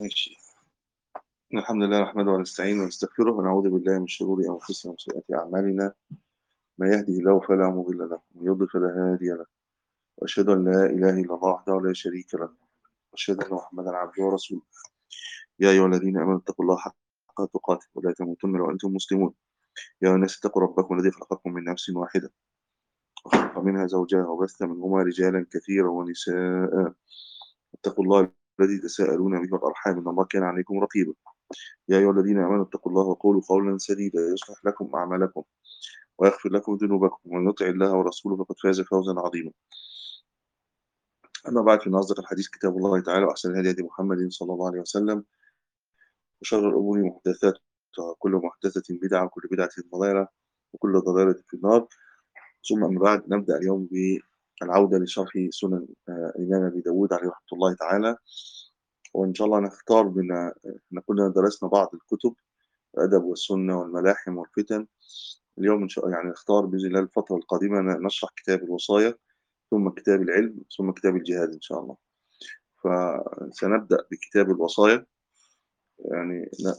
ماشي. الحمد لله نحمده ونستعينه ونستغفره ونعوذ بالله من شرور أنفسنا وسيئات أعمالنا. ما يهده الله فلا مضل له ومن يضلل فلا هادي له، وأشهد أن لا إله إلا الله وحده لا شريك له، وأشهد أن محمدا عبده ورسوله. يا أيها الذين آمنوا اتقوا الله حق تقاته ولا تموتن إلا وأنتم مسلمون. يا أيها الناس اتقوا ربكم الذي خلقكم من نفس واحدة وخلق منها زوجها وبث منهما رجالا كثيرا ونساء. اتقوا الله الذي تساءلون به والأرحام إن الله كان عليكم رقيبا. يا أيها الذين آمنوا اتقوا الله وقولوا قولا سديدا يصلح لكم أعمالكم ويغفر لكم ذنوبكم ومن يطع الله ورسوله فقد فاز فوزا عظيما. أما بعد فإن أصدق الحديث كتاب الله تعالى وأحسن الهدي هدي محمد صلى الله عليه وسلم وشر الأمور محدثاتها وكل محدثة بدعة وكل بدعة ضلالة وكل ضلالة في النار. ثم أما بعد نبدأ اليوم بالعودة لشرح سنن الإمام أبي داود عليه رحمة الله تعالى. وإن شاء الله نختار من احنا كنا درسنا بعض الكتب الأدب والسنة والملاحم والفتن. اليوم إن شاء الله يعني نختار بإذن الله الفترة القادمة نشرح كتاب الوصايا ثم كتاب العلم ثم كتاب الجهاد إن شاء الله. فسنبدأ بكتاب الوصايا، يعني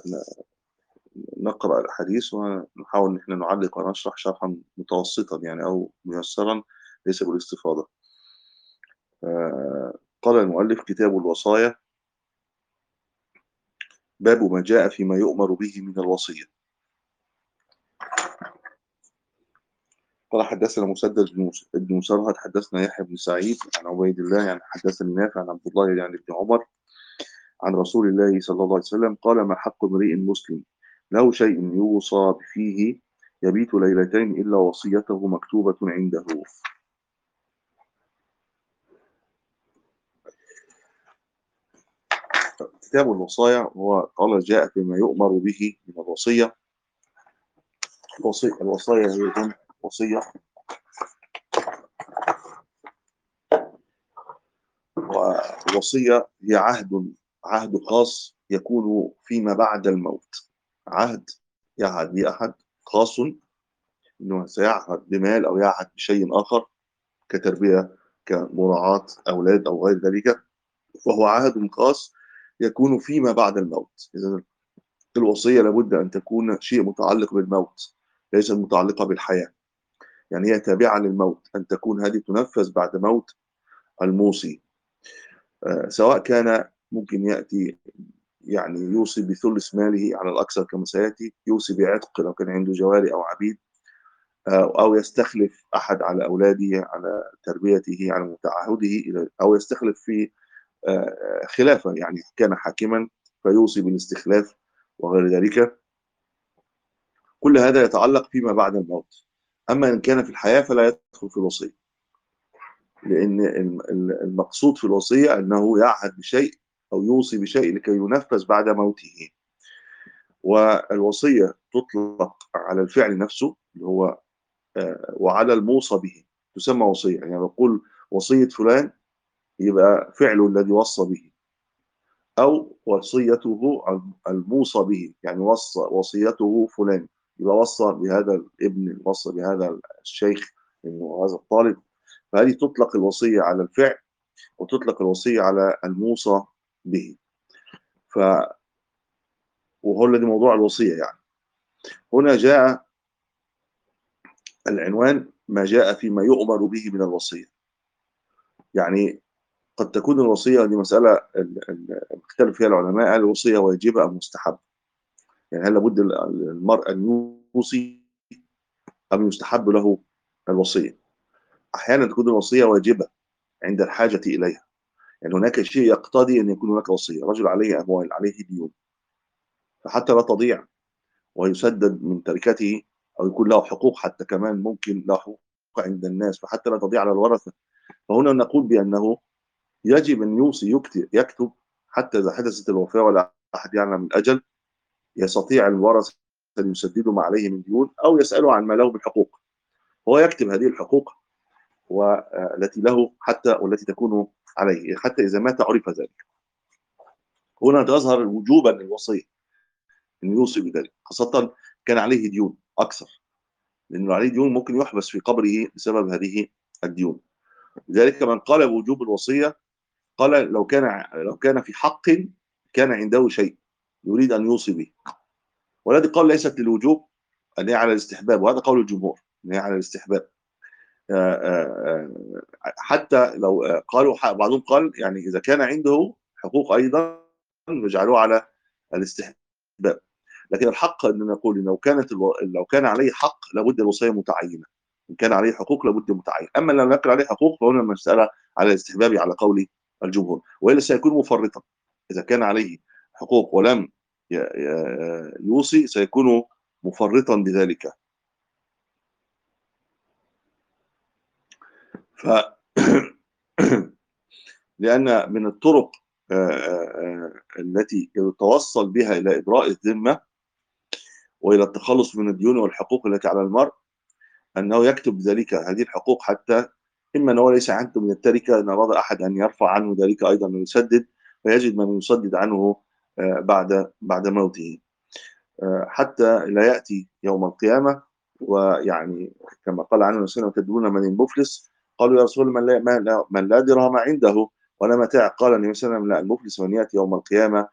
نقرأ الحديث ونحاول إن احنا نعلق ونشرح شرحا متوسطا يعني أو ميسرا ليس بالاستفاضة. قال المؤلف كتاب الوصايا باب ما جاء فيما يؤمر به من الوصية. قال حدثنا مسدد بن مسرهد حدثنا يحيى بن سعيد عن عبيد الله يعني حدثني نافع عن عبد الله يعني بن عمر عن رسول الله صلى الله عليه وسلم قال ما حق امرئ مسلم له شيء يوصى فيه يبيت ليلتين إلا وصيته مكتوبة عنده. كتاب الوصايا هو قال جاء فيما يؤمر به من الوصية. الوصايا هي جمع وصية، والوصية هي عهد خاص يكون فيما بعد الموت. عهد يعهد به أحد خاص إنه سيعهد بمال أو يعهد بشيء آخر كتربية كمراعاة أولاد أو غير ذلك، وهو عهد خاص يكون فيما بعد الموت. إذا الوصية لابد أن تكون شيء متعلق بالموت ليس متعلقة بالحياة، يعني هي تابعة للموت، أن تكون هذه تنفذ بعد موت الموصي. سواء كان ممكن يأتي يعني يوصي بثلث ماله على الأكثر كما سيأتي، يوصي بعتق لو كان عنده جواري أو عبيد، أو يستخلف أحد على أولاده على تربيته على متعهده، أو يستخلف في خلافة يعني كان حاكما فيوصي بالاستخلاف وغير ذلك. كل هذا يتعلق فيما بعد الموت. أما إن كان في الحياة فلا يدخل في الوصية، لأن المقصود في الوصية أنه يعهد بشيء أو يوصي بشيء لكي ينفذ بعد موته. والوصية تطلق على الفعل نفسه اللي هو وعلى الموصى به تسمى وصية. يعني بقول وصية فلان يبقى فعله الذي وصى به، أو وصيته الموصى به يعني وصيته فلان يبقى وصى بهذا الابن، وصى بهذا الشيخ إنه هذا الطالب. فهذه تطلق الوصية على الفعل وتطلق الوصية على الموصى به. ف وهو الذي موضوع الوصية يعني. هنا جاء العنوان ما جاء فيما يؤمر به من الوصية. يعني قد تكون الوصية دي مسألة مختلف فيها العلماء، هل الوصية واجبة أم مستحبة؟ يعني هل لابد المرء أن يوصي أم يستحب له الوصية؟ أحيانا تكون الوصية واجبة عند الحاجة إليها، يعني هناك شيء يقتضي أن يكون هناك وصية. رجل عليه أموال عليه ديون، فحتى لا تضيع ويسدد من تركته، أو يكون له حقوق حتى كمان ممكن له حقوق عند الناس فحتى لا تضيع على الورثة، فهنا نقول بأنه يجب أن يوصي يكتب حتى إذا حدثت الوفاة ولا أحد يعلم الأجل يستطيع الورثة أن يسددوا ما عليه من ديون أو يسألوا عن ما له من حقوق. هو يكتب هذه الحقوق والتي له حتى والتي تكون عليه حتى إذا مات عرف ذلك. هنا تظهر وجوبا للوصية أن يوصي بذلك، خاصة كان عليه ديون أكثر، لأنه عليه ديون ممكن يحبس في قبره بسبب هذه الديون. لذلك من قال بوجوب الوصية قال لو كان في حق كان عنده شيء يريد أن يوصي به، والذي قال ليست للوجوب، أن هي على الاستحباب، وهذا قول الجمهور أن هي على الاستحباب. حتى لو قالوا بعضهم قال يعني إذا كان عنده حقوق أيضا يجعلوه على الاستحباب. لكن الحق أن نقول إن لو كان عليه حق لابد الوصية متعينة، إن كان عليه حقوق لابد متعين. أما لو لم يكن عليه حقوق فهنا المسألة على الاستحباب على قول الجمهور، وإلا سيكون مفرطا. إذا كان عليه حقوق ولم يوصي سيكون مفرطا بذلك. ف لأن من الطرق التي يتوصل بها إلى إبراء الذمة وإلى التخلص من الديون والحقوق التي على المرء أنه يكتب ذلك هذه الحقوق، حتى إما أنه ليس عنده من التركة، إن أراد أحد أن يرفع عنه ذلك أيضا ويسدد، فيجد من يسدد عنه بعد موته، حتى لا يأتي يوم القيامة ويعني كما قال عنه النبي: تدرون من المفلس؟ قالوا يا رسول الله من لا درهم عنده ولا متاع. قال النبي صلى الله عليه وسلم: لا، المفلس من يأتي يوم القيامة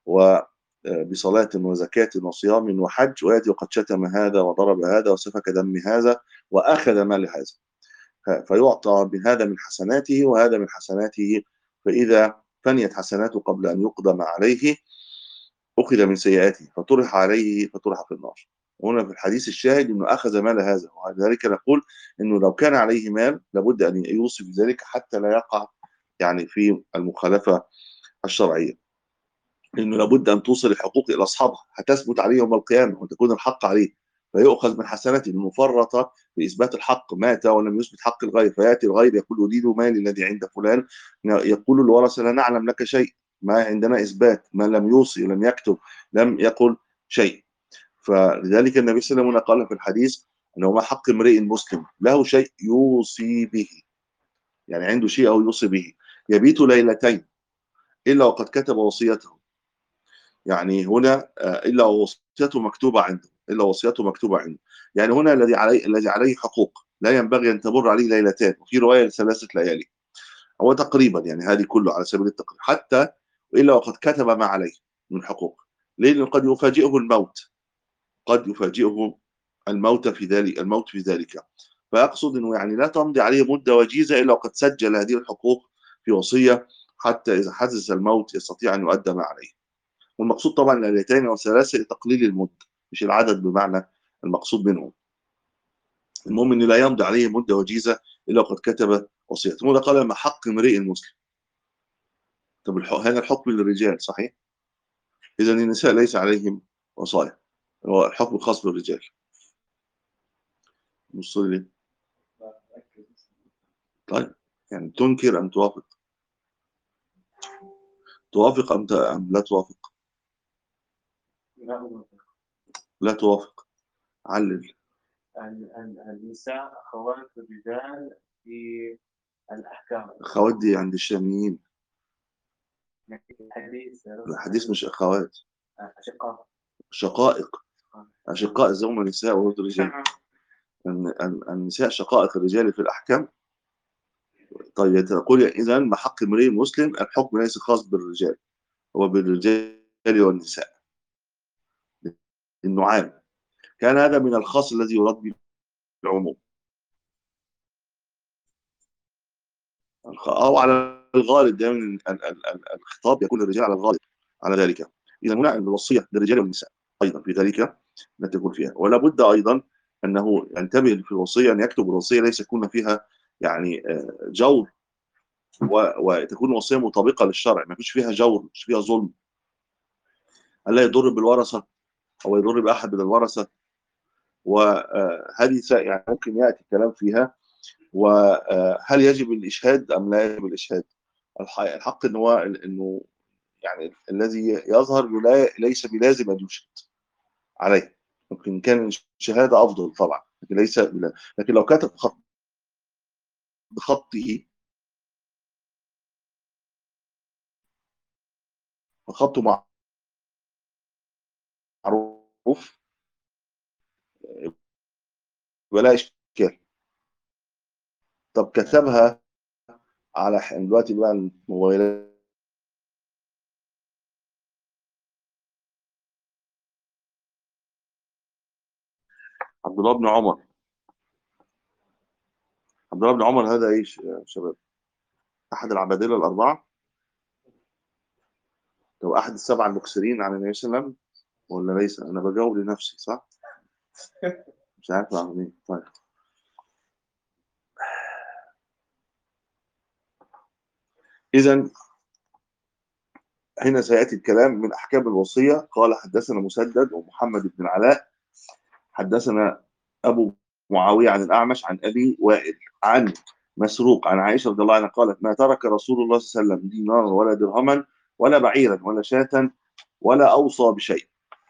وبصلاة وزكاة وصيام وحج، ويأتي وقد شتم هذا وضرب هذا وسفك دم هذا وأخذ مال هذا، فيعطى بهذا من حسناته وهذا من حسناته، فإذا فنيت حسناته قبل أن يقدم عليه أخذ من سيئاته فطرح عليه فطرح في النار. وهنا في الحديث الشاهد أنه أخذ مال هذا، وذلك نقول أنه لو كان عليه مال لابد أن يوصي بذلك حتى لا يقع يعني في المخالفة الشرعية، لأنه لابد أن توصل الحقوق إلى أصحابها، هتثبت عليه يوم القيامة وتكون الحق عليه، فيؤخذ من حسناته المفرطة في إثبات الحق، مات ولم يثبت حق الغير، فيأتي الغير يقول: أريد مالي الذي عند فلان. يقول الورثة: لا نعلم لك شيء، ما عندنا إثبات، ما لم يوصي لم يكتب لم يقل شيء. فلذلك النبي صلى الله عليه وسلم قال في الحديث أنه ما حق امرئ مسلم له شيء يوصي به، يعني عنده شيء أو يوصي به، يبيت ليلتين إلا وقد كتب وصيته. يعني هنا إلا وصيته مكتوبة عنده، إلا وصيته مكتوبة عنده. يعني هنا الذي عليه حقوق لا ينبغي أن تمر عليه ليلتان، وفي رواية 3 ليالي، هو تقريبا يعني هذه كله على سبيل التقريب، حتى إلا وقد كتب ما عليه من حقوق. لأنه قد يفاجئه الموت، قد يفاجئه الموت في ذلك. فأقصد أنه يعني لا تمضي عليه مدة وجيزة إلا وقد سجل هذه الحقوق في وصية، حتى إذا حدث الموت يستطيع أن يؤدى ما عليه. والمقصود طبعا الليلتين والثلاثة لتقليل المدة، مش العدد بمعنى المقصود منهم. المهم أن لا يمضي عليه مدة وجيزة إلا وقد كتب وصيته. وده قال: ما حق امرئ مسلم. طب هذا الحكم للرجال صحيح؟ إذا النساء ليس عليهم وصايا، هو الحكم الخاص بالرجال. بصوا لي. طيب، يعني تنكر أم توافق؟ توافق أم لا توافق؟ لا توافق. علل. النساء أخوات الرجال في الأحكام. أخوات دي عند الشاميين، الحديث الحديث مش أخوات، أشقاء. شقائق. أشقاء إذا هم نساء وولد رجال. النساء شقائق الرجال في الأحكام. طيب تقول إذا ما حق امرئ مسلم، الحكم ليس خاص بالرجال، هو بالرجال والنساء، إنه عام. كان هذا من الخاص الذي يراد به العموم، أو على الغالب دائما الخطاب يكون للرجال على الغالب على ذلك. إذا هنا الوصية للرجال والنساء أيضا في ذلك تكون فيها. ولا بد أيضا أنه ينتبه في الوصية أن يكتب الوصية ليس يكون فيها يعني جور، وتكون وصية مطابقة للشرع، ما فيش فيها جور، مش فيها ظلم، ألا يضر بالورثة أو يضر بأحد من الورثة. وهذه يعني ممكن يأتي الكلام فيها. وهل يجب الإشهاد أم لا يجب الإشهاد؟ الحق إنه يعني الذي يظهر ليس بلازم أن يشهد عليه، ممكن كان الشهادة أفضل طبعا، لكن ليس لكن لو كتب بخطه فخطه معروف ولا إشكال. طب كتبها على دلوقتي بقى الموبايلات عبد الله بن عمر. عبد الله بن عمر هذا ايش يا شباب؟ احد العبادله الاربعه؟ لو احد السبعه المكثرين عن النبي صلى الله عليه وسلم ولا ليس؟ انا بجاوب لنفسي صح؟ مش عارف اعمل ايه. طيب اذا هنا سياتي الكلام من احكام الوصيه. قال حدثنا مسدد ومحمد بن العلاء حدثنا ابو معاويه عن الاعمش عن ابي وائل عن مسروق عن عائشه رضي الله عنها قالت: ما ترك رسول الله صلى الله عليه وسلم دينارا ولا درهما ولا بعيرا ولا شاة ولا اوصى بشيء.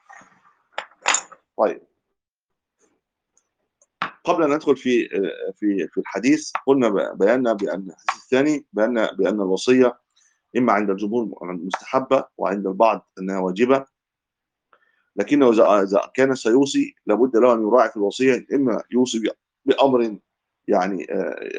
طيب قبل ان ندخل في الحديث، قلنا بينا بان الحديث الثاني بان الوصيه اما عند الجمهور مستحبه وعند البعض انها واجبه، لكنه اذا كان سيوصي لابد له ان يراعي في الوصيه، اما يوصي بامر يعني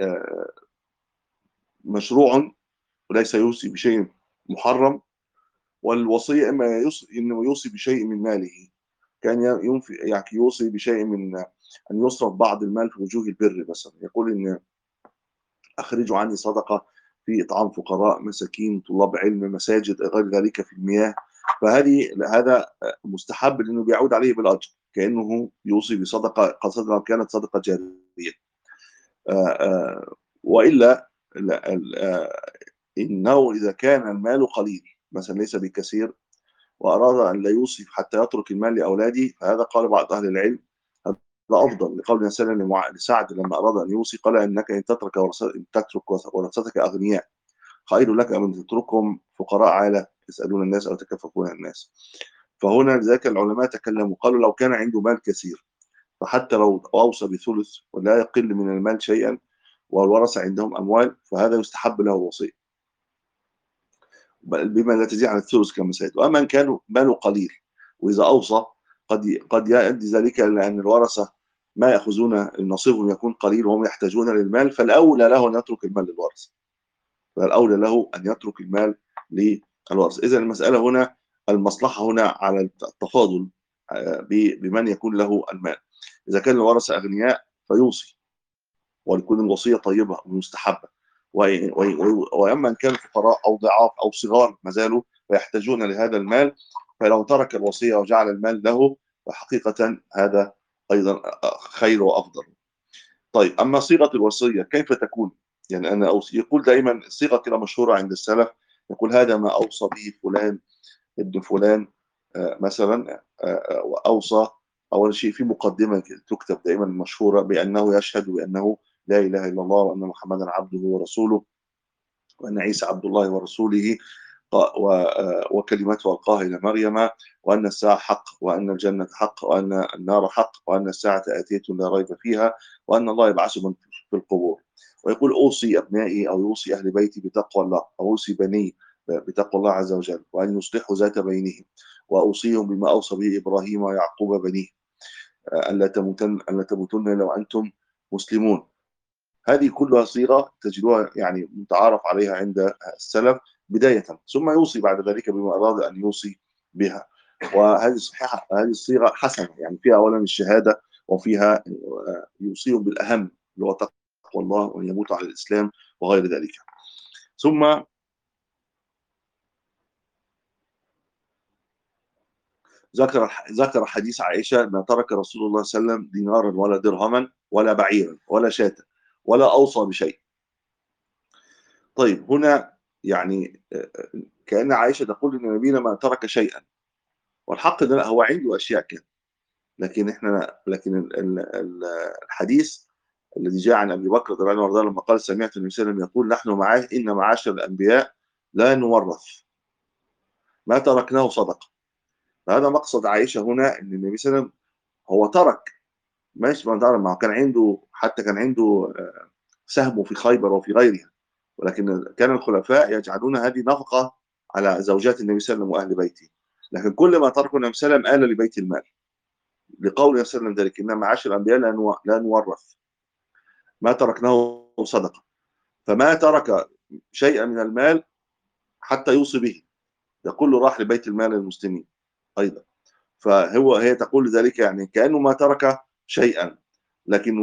مشروع وليس يوصي بشيء محرم، والوصيه اما انه يوصي بشيء من ماله، كان يعني يوصي بشيء من ان يصرف بعض المال في وجوه البر، مثلا يقول ان اخرجوا عني صدقه في اطعام فقراء مساكين طلاب علم مساجد غير ذلك في المياه. هذا مستحب لانه بيعود عليه بالاجر، كانه يوصي بصدقه خاصه لو كانت صدقه جاريه. والا انه اذا كان المال قليل مثلا ليس بكثير واراد ان لا يوصي حتى يترك المال لاولاده، فهذا قال بعض اهل العلم هذا افضل، لقول النبي صلى الله عليه وسلم لسعد لما اراد ان يوصي قال: انك ان تترك ورثتك اغنياء خير لك من تتركهم فقراء عاله يسالون الناس او يتكففون الناس. فهنا لذلك العلماء تكلموا قالوا: لو كان عنده مال كثير فحتى لو اوصى بثلث ولا يقل من المال شيئا والورثه عندهم اموال فهذا يستحب له الوصيه بما لا تزيد عن الثلث كما سيأتي. واما ان كان ماله قليل واذا اوصى قد يؤدي ذلك الى ان الورثه ما ياخذون نصيبهم يكون قليل وهم يحتاجون للمال، فالاولى له ان يترك المال للورثه، فالاولى له ان يترك المال للورثه. اذا المساله هنا المصلحه هنا على التفاضل بمن يكون له المال. اذا كان الورثه اغنياء فيوصي وتكون الوصيه طيبه ومستحبه، واما ان كان فقراء او ضعاف او صغار ما زالوا ويحتاجون لهذا المال، فلو ترك الوصيه وجعل المال له فحقيقه هذا ايضا خير وافضل. طيب اما صيغه الوصيه كيف تكون؟ يعني انا اوصي، يقول دائما الصيغه كده مشهوره عند السلف، يقول: هذا ما اوصى به فلان ابن فلان مثلا واوصى. اول شيء في مقدمه تكتب دائما مشهوره بانه يشهد بانه لا اله الا الله وان محمدا عبده ورسوله وان عيسى عبد الله ورسوله وكلمته القاها الى مريم وان الساعه حق وان الجنه حق وان النار حق وان الساعه اتيه لا ريب فيها وان الله يبعث من في القبور. ويقول: اوصي ابنائي او يوصي اهل بيتي بتقوى الله، او اوصي بني بتقوى الله عز وجل وان يصلحوا ذات بينهم، واوصيهم بما اوصى به ابراهيم ويعقوب بنيه الا تموتن الا وانتم مسلمون. هذه كلها صيغه تجدوها يعني متعارف عليها عند السلف بدايه، ثم يوصي بعد ذلك بما اراد ان يوصي بها. وهذه صحيحه، هذه الصيغه حسنه، يعني فيها اولا الشهاده وفيها يوصيهم بالاهم اللي هو تقوى الله وان يموتوا على الاسلام وغير ذلك. ثم ذكر حديث عائشه: ما ترك رسول الله صلى الله عليه وسلم دينارا ولا درهما ولا بعيرا ولا شاة ولا اوصى بشيء. طيب هنا يعني كأن عائشة تقول إن نبينا ما ترك شيئا، والحق ده لا، هو عنده أشياء كده، لكن الحديث الذي جاء عن أبي بكر رضي الله عنه لما قال: سمعت النبي صلى الله عليه وسلم يقول: نحن معاه إن معاشر الأنبياء لا نورث ما تركناه صدقة. فهذا مقصد عائشة هنا، إن النبي صلى الله عليه وسلم هو ترك، ماشي، ما تعرف، ما كان عنده، حتى كان عنده سهم في خيبر وفي غيرها، ولكن كان الخلفاء يجعلون هذه نفقة على زوجات النبي صلى الله عليه وسلم وأهل بيته. لكن كل ما تركه النبي صلى الله عليه وسلم آل لبيت المال، لقول النبي صلى الله عليه وسلم ذلك: إن معاشر الأنبياء لا نورث ما تركناه صدقة. فما ترك شيئا من المال حتى يوصي به، ده كله راح لبيت المال للمسلمين أيضا. هي تقول ذلك يعني كأنه ما ترك شيئا، لكن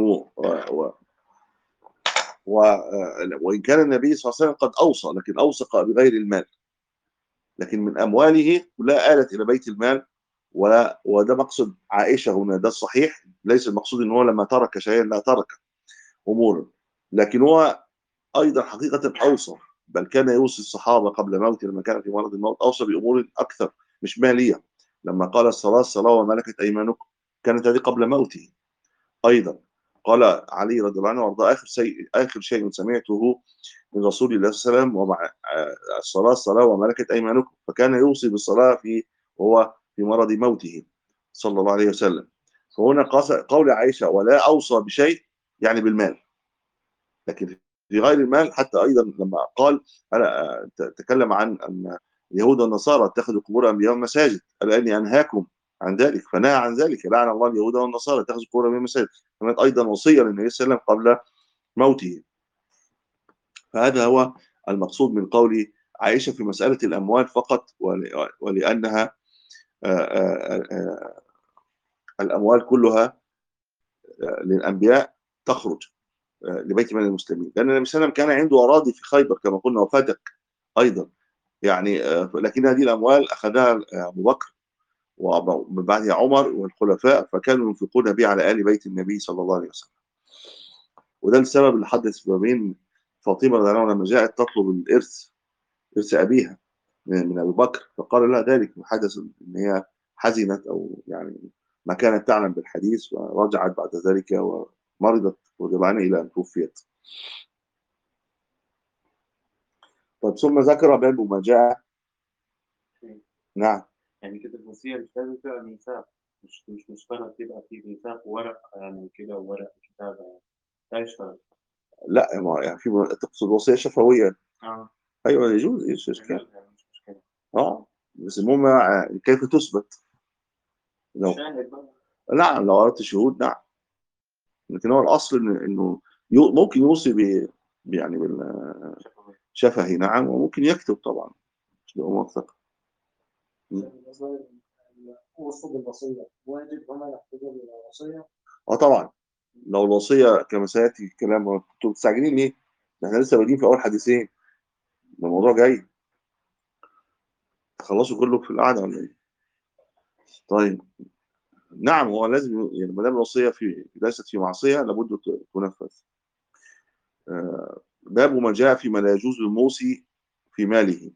وإن كان النبي صلى الله عليه وسلم قد أوصى، لكن أوصى بغير المال، لكن من أمواله لا آلت إلى بيت المال. وده مقصد عائشة هنا، ده الصحيح، ليس المقصود إن هو لما ترك شيئا، لا، ترك أمورا، لكن هو أيضا حقيقة أوصى، بل كان يوصي الصحابة قبل موته لما كان في مرض الموت، أوصى بأمور أكثر مش مالية، لما قال الصلاة الصلاة وما ملكت أيمانكم، كانت هذه قبل موته. أيضا قال علي رضي الله عنه وارضاه: آخر شيء سمعته من رسول الله صلى الله عليه وسلم ومع الصلاة الصلاة وما ملكت أيمانكم، فكان يوصي بالصلاة وهو في مرض موته صلى الله عليه وسلم. فهنا قول عائشة ولا أوصى بشيء يعني بالمال، لكن في غير المال حتى أيضا لما قال أنا تكلم عن أن اليهود والنصارى اتخذوا قبور أنبيائهم مساجد، قال إني أنهاكم عن ذلك، فنهى عن ذلك، لعن الله اليهود والنصارى اتخذوا قبور أنبيائهم مساجد، كانت أيضا وصية للنبي صلى الله عليه وسلم قبل موته. فهذا هو المقصود من قول عائشة في مسألة الأموال فقط، ولأنها الأموال كلها للأنبياء تخرج لبيت مال المسلمين، لأن النبي صلى الله عليه وسلم كان عنده أراضي في خيبر كما قلنا وفتك أيضا، يعني لكن هذه الأموال أخذها أبو بكر ومن بعدها عمر والخلفاء، فكانوا ينفقون بها على آل بيت النبي صلى الله عليه وسلم. وده السبب اللي حدث ما بين فاطمة رضي الله عنها لما جاءت تطلب الإرث، إرث أبيها من أبي بكر، فقال لها ذلك حدث إن هي حزنت أو يعني ما كانت تعلم بالحديث، ورجعت بعد ذلك ومرضت رضي الله عنها إلى أن توفيت. طيب ثم ذكر باب ما جاء. نعم. يعني كده الوصية مش لازم تبقى ميثاق، مش مشترط تبقى في ميثاق ورق يعني كده وورق كتابة، لا يشترط. لا، يعني تقصد وصية شفوية؟ اه أيوه يجوز، إيش إشكال؟ يجوز يعني مش مشكلة. بس المهم كيف تثبت؟ لو شاهد بقى. نعم، لو أردت شهود نعم، لكن هو الأصل إنه ممكن يوصي يعني شفوي. بالشفهي، نعم، وممكن يكتب طبعا مش موثق. وصول الوصية واجب هنا يحتاجوا للوصية. طبعا، لو الوصية كما سيأتي الكلام، انتوا مستعجلين ليه؟ ده احنا لسه بادئين في أول حديثين، ده الموضوع جاي، تخلصوا كله في القعدة ولا إيه؟ طيب، نعم، هو لازم يعني ما دام الوصية ليست في معصية لابد تنفذ. باب ما جاء فيما لا يجوز للموصي في ماله.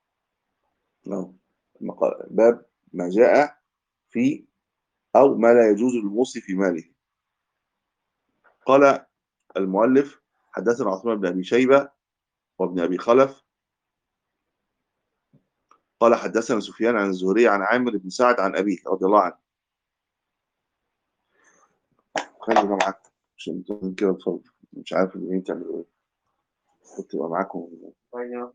باب ما جاء في أو ما لا يجوز للموصي في ماله. قال المؤلف: حدثنا عثمان بن أبي شيبة وابن أبي خلف قال حدثنا سفيان عن الزهري عن عامر بن سعد عن أبيه رضي الله عنه. خلينا معاك عشان انتوا كده اتفضل، مش عارف ان انت تعملوا ايه، كنت تبقى معاكم. طيب.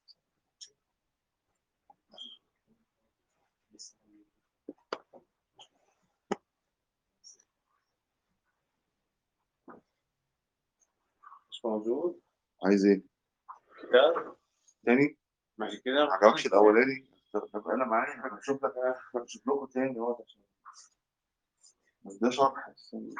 مش موجود. عايز ايه كتاب تاني؟ ماشي كده. ما عجبكش الاولاني؟ طب انا معايا، هشوف لكم تاني اهو، بس ده شرح.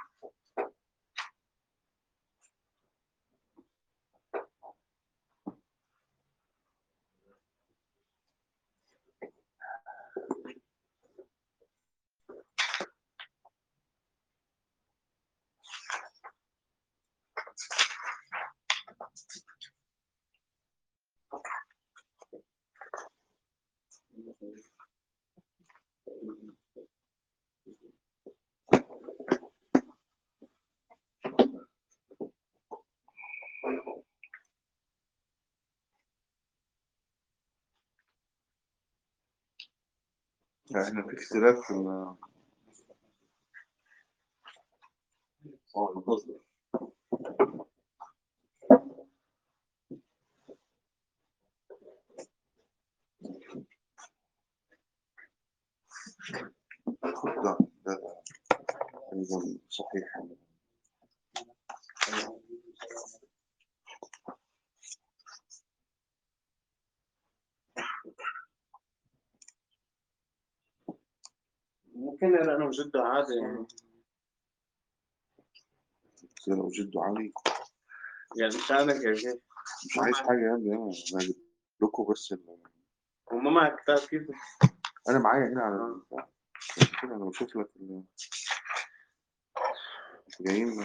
احنا في اختلاف في المصدر. ده أيضاً صحيح. ممكن لأنه جدا عادي يعني. كده لو جد علي يعني شأنك يا شيخ. مش عايز حاجة يا ابني، أنا هجيب لكم بس هم معك كتاب كيف؟ أنا معايا هنا على البتاع. كده أنا بشوف لك جايين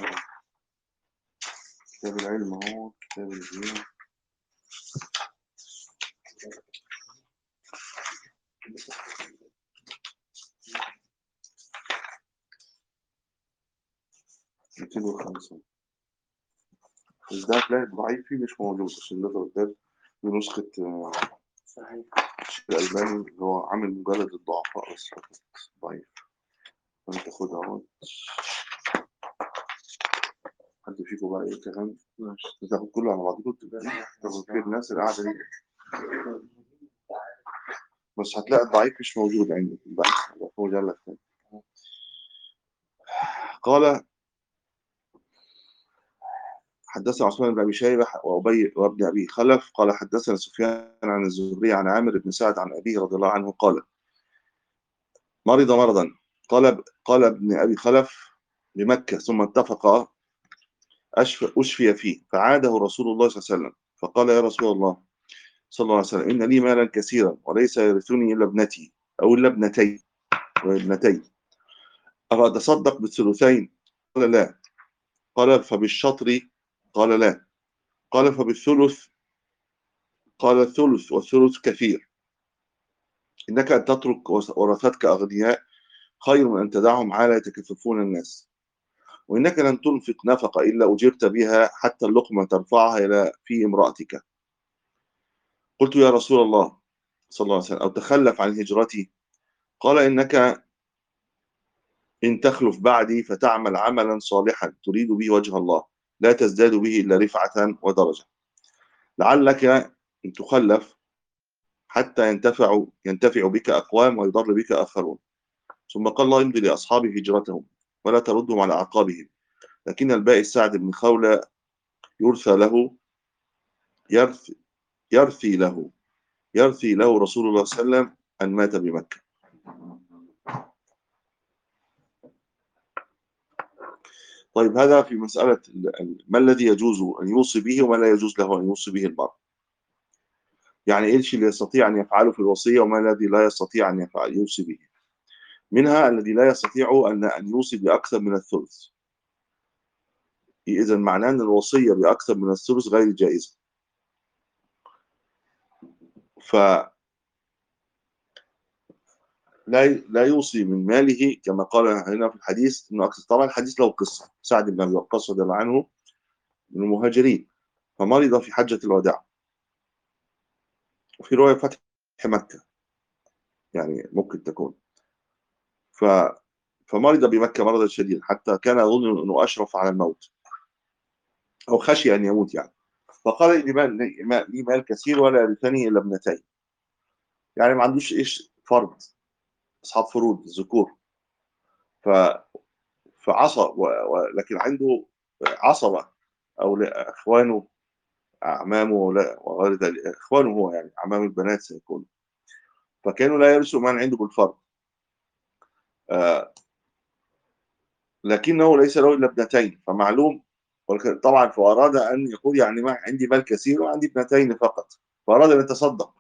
كتاب العلم أهو، كتاب الدين. ميتين وخمسة. بس ده هتلاقي الضعيف فيه مش موجود، عشان ده كتاب بنسخة صحيح. الشيخ الألباني اللي هو عامل مجلد الضعفاء بس فقط ضعيف. فأنت خدها أهو. حد فيكم بقى إيه كمان؟ تاخد كله على بعضكم تاخد كل الناس القاعدة دي. بس هتلاقي الضعيف مش موجود عندك، الضعيف هو مجلد ثاني. قال حدثنا عثمان بن ابي شيبه وابي وابن ابي خلف قال حدثنا سفيان عن الزهري عن عامر بن سعد عن ابيه رضي الله عنه قال مرض مرضا قال ابن ابي خلف بمكه ثم اتفق اشفي فيه فعاده رسول الله صلى الله عليه وسلم فقال يا رسول الله صلى الله عليه وسلم ان لي مالا كثيرا وليس يرثني الا ابنتي او الا ابنتي افاتصدق بالثلثين؟ قال لا. قال فبالشطر؟ قال لا. قال فبالثلث؟ قال الثلث والثلث كثير إنك أن تترك ورثتك أغنياء خير من أن تدعهم عالة يتكففون الناس وإنك لن تنفق نفقة إلا أجرت بها حتى اللقمة ترفعها إلى في امرأتك. قلت يا رسول الله صلى الله عليه وسلم أو تخلف عن هجرتي؟ قال إنك إن تخلف بعدي فتعمل عملا صالحا تريد به وجه الله لا تزداد به إلا رفعة ودرجة لعلك إن تخلف حتى ينتفع بك أقوام ويضر بك آخرون. ثم قال الله يمضي لأصحابه هجرتهم ولا تردهم على أعقابهم لكن البائس سعد بن خولة يرثى له يرثي, يرثي له رسول الله صلى الله عليه وسلم أن مات بمكة. طيب هذا في مسألة ما الذي يجوز أن يوصي به وما لا يجوز له أن يوصي به المرء. يعني إيه الشيء اللي يستطيع أن يفعله في الوصية وما الذي لا يستطيع أن يوصي به. منها الذي لا يستطيع أن يوصي بأكثر من الثلث. إذا معناه أن الوصية بأكثر من الثلث غير جائزة. لا يوصي من ماله كما قال هنا في الحديث انه اكثر. طبعا الحديث له قصه. سعد بن ابي وقاص رضي الله عنه من المهاجرين فمرض في حجه الوداع وفي روايه فتح مكه يعني ممكن تكون ف فمرض بمكه مرضا شديدا حتى كان يظن انه اشرف على الموت او خشي ان يموت يعني. فقال لي مال كثير ولا يرثني الا ابنتين. يعني ما عندوش ايش فرض اصحاب فروض ذكور. ف فعصى لكن عنده عصبة أو إخوانه أعمامه وغير ذلك. إخوانه هو يعني أعمام البنات سيكون. فكانوا لا يرثوا من عنده بالفرض. لكنه ليس له إلا ابنتين فمعلوم. طبعا فأراد أن يقول يعني ما عندي مال كثير وعندي ابنتين فقط. فأراد أن يتصدق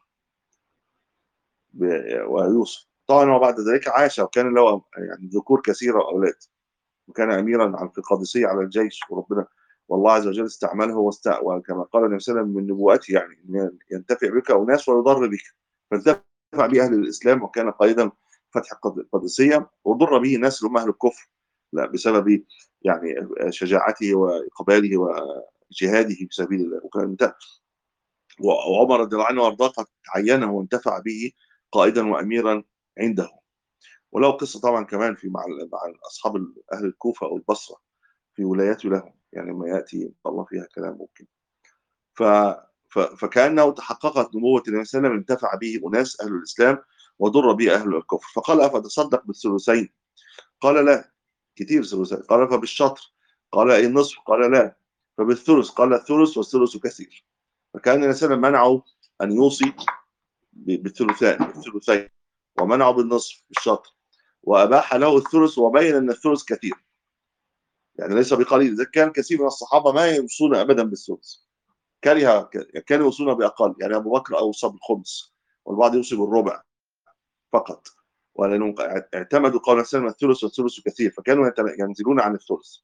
ويوصف. طبعا وبعد ذلك عاش وكان له يعني ذكور كثيرة وأولاد وكان أميرا في القادسية على الجيش وربنا والله عز وجل استعمله وكما قال النبي صلى الله عليه وسلم من نبوته يعني أن ينتفع بك أناس ويضر بك. فانتفع به أهل الإسلام وكان قائدا فتح القادسية وضر به الناس اللي هم أهل الكفر لا بسبب يعني شجاعته وإقباله وجهاده في سبيل الله. وكان وعمر رضي الله عنه وارضاه قد عينه وانتفع به قائدا وأميرا عنده. وله قصة طبعا كمان في مع أصحاب أهل الكوفة أو البصرة في ولايات لهم يعني ما يأتي إن شاء الله فيها كلام ممكن. فكأنه تحققت نبوة النبي صلى الله عليه وسلم انتفع به أناس أهل الإسلام وضر به أهل الكفر. فقال أفتصدق بالثلثين؟ قال لا. كتير ثلثين. قال فبالشطر؟ قال أي النصف؟ قال لا. فبالثلث؟ قال الثلث والثلث كثير. فكان النبي صلى الله عليه وسلم منعه أن يوصي بالثلثين ومنعه بالنصف بالشطر وأباح له الثلث وبين أن الثلث كثير. يعني ليس بقليل. إذا كان كثير من الصحابة ما يوصون أبدا بالثلث، كانوا يوصون بأقل. يعني أبو بكر أوصى بالخمس، والبعض يوصي بالربع فقط، ولأنهم اعتمدوا قول سلم الثلث والثلث كثير، فكانوا ينزلون عن الثلث.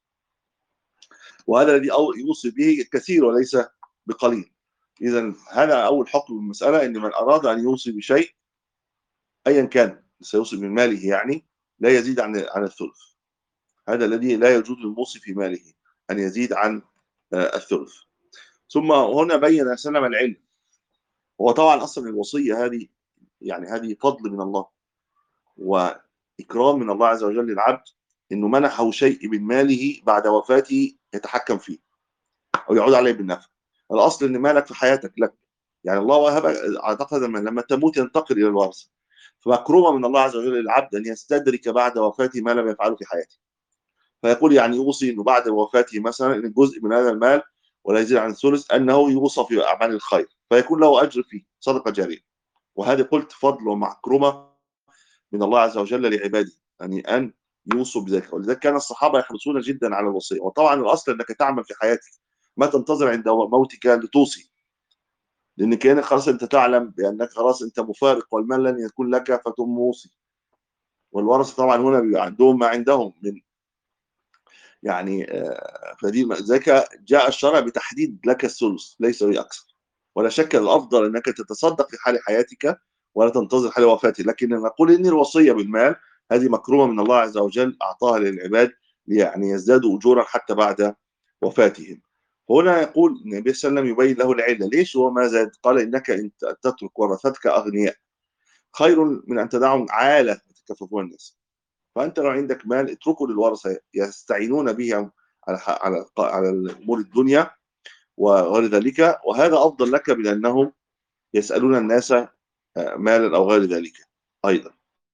وهذا الذي يوصي به كثير وليس بقليل. إذا هذا أول حكم من المسألة، أن من أراد أن يوصي بشيء أيا كان سيوصي من ماله، يعني لا يزيد عن الثلث. هذا الذي لا يجوز للموصي في ماله أن يزيد عن الثلث. ثم هنا بين سلم العلم. هو طبعا أصلا الوصية هذه يعني هذه فضل من الله وإكرام من الله عز وجل للعبد، إنه منحه شيء من ماله بعد وفاته يتحكم فيه أو يعود عليه بالنفع. الأصل إن مالك في حياتك لك، يعني الله وهب. أعتقد لما تموت ينتقل إلى الورثة، فمكرومة من الله عز وجل للعبد أن يستدرك بعد وفاته ما لم يفعله في حياته. فيقول يعني يوصي انه بعد وفاته مثلا ان جزء من هذا المال ولا يزيد عن الثلث انه يوصى في اعمال الخير، فيكون له اجر فيه صدقه جاريه. وهذه قلت فضل ومكرمه من الله عز وجل لعباده، يعني ان يوصوا بذلك. ولذلك كان الصحابه يحرصون جدا على الوصيه. وطبعا الاصل انك تعمل في حياتك، ما تنتظر عند موتك لتوصي، لان كان خلاص انت تعلم بانك خلاص انت مفارق والمال لن يكون لك فتم موصي. والورثه طبعا هنا بيبقى عندهم ما عندهم من يعني فدي ذاك جاء الشرع بتحديد لك الثلث ليس بأكثر. ولا شك الافضل انك تتصدق في حال حياتك ولا تنتظر حال وفاتك، لكن نقول ان الوصيه بالمال هذه مكرومه من الله عز وجل، اعطاها للعباد يعني يزدادوا اجورا حتى بعد وفاتهم. هنا يقول النبي صلى الله عليه وسلم يبين له العله ليش هو ما زاد. قال انك ان تترك ورثتك اغنياء خير من ان تدعهم عاله يتكففون الناس. فانت لو عندك مال اتركه للورثه يستعينون به على امور الدنيا وغير ذلك، وهذا افضل لك من انهم يسالون الناس مالا او غير ذلك ايضا.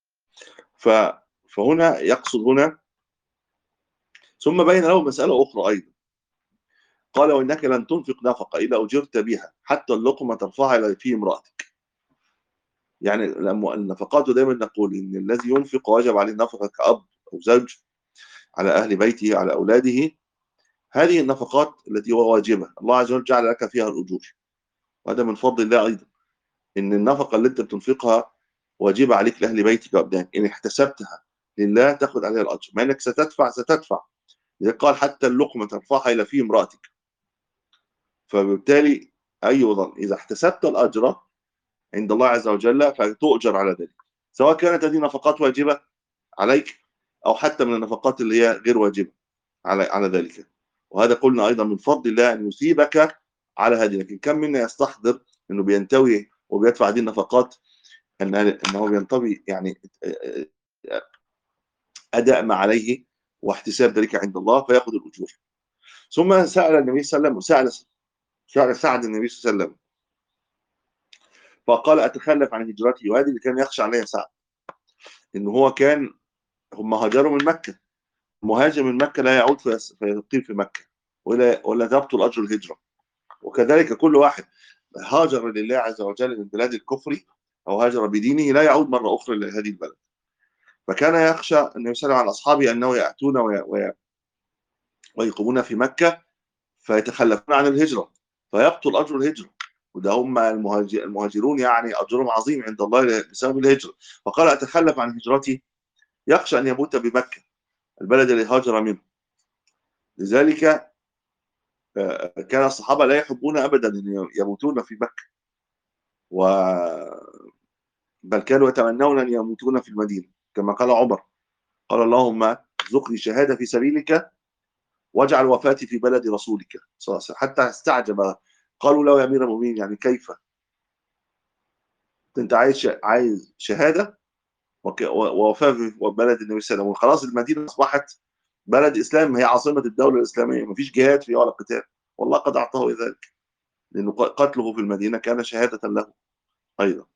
فهنا يقصد هنا. ثم بين له مساله اخرى ايضا، قال وانك لن تنفق نفقه الا اجرت بها حتى اللقمه ترفعها الى في امراتك. يعني النفقات دائما نقول ان الذي ينفق واجب عليه النفقه كأب او زوج على اهل بيته على اولاده. هذه النفقات التي هو واجبة الله عز وجل جعل لك فيها الأجور، وهذا من فضل الله أيضا. إن النفقة اللي أنت بتنفقها واجبة عليك لأهل بيتك وأبنائك، إن احتسبتها لله تأخذ عليها الأجر، ما إنك ستدفع. إذا قال حتى اللقمة ترفعها إلى في امرأتك، فبالتالي أيضا إذا احتسبت الأجر عند الله عز وجل فتؤجر على ذلك، سواء كانت هذه نفقات واجبة عليك أو حتى من النفقات اللي هي غير واجبة على ذلك. وهذا قلنا أيضا من فضل الله أن يثيبك على هذه. لكن كم منا يستحضر أنه بينتوي وبيدفع هذه النفقات أنه بينطوي يعني أداء ما عليه واحتساب ذلك عند الله فيأخذ الأجور. ثم سأل النبي صلى الله عليه وسلم، سأل سعد النبي صلى الله عليه وسلم فقال أتخلف عن هجرتي. وهذه اللي كان يخشى عليها سعد، إنه هو كان هم هاجروا من مكة. المهاجر من مكة لا يعود فيقيم في مكة ولا تبطل أجر الهجرة. وكذلك كل واحد هاجر لله عز وجل من بلاد الكفر أو هاجر بدينه لا يعود مرة أخرى إلى هذه البلد. فكان يخشى النبي صلى الله عليه وسلم على أصحابه أنه يأتون ويقومون في مكة فيتخلفون عن الهجرة فيبطل أجر الهجرة. وده هم المهاجرون يعني أجرهم عظيم عند الله بسبب الهجرة. فقال أتخلف عن هجرتي، يخشى أن يموت بمكة البلد اللي هاجر منه. لذلك كان الصحابة لا يحبون أبدا أن يموتون في مكة، بل كانوا يتمنون أن يموتون في المدينة كما قال عمر، قال اللهم ارزقني شهادة في سبيلك واجعل وفاتي في بلد رسولك صلى الله عليه وسلم. حتى استعجب، قالوا له يا أمير المؤمنين يعني كيف أنت عايز شهادة ووفاة في بلد النبي صلى الله عليه وسلم، خلاص المدينة أصبحت بلد إسلام، هي عاصمة الدولة الإسلامية، ما فيش جهاد فيها ولا قتال، والله قد أعطاه ذلك، لأنه قتله في المدينة كان شهادة له أيضا.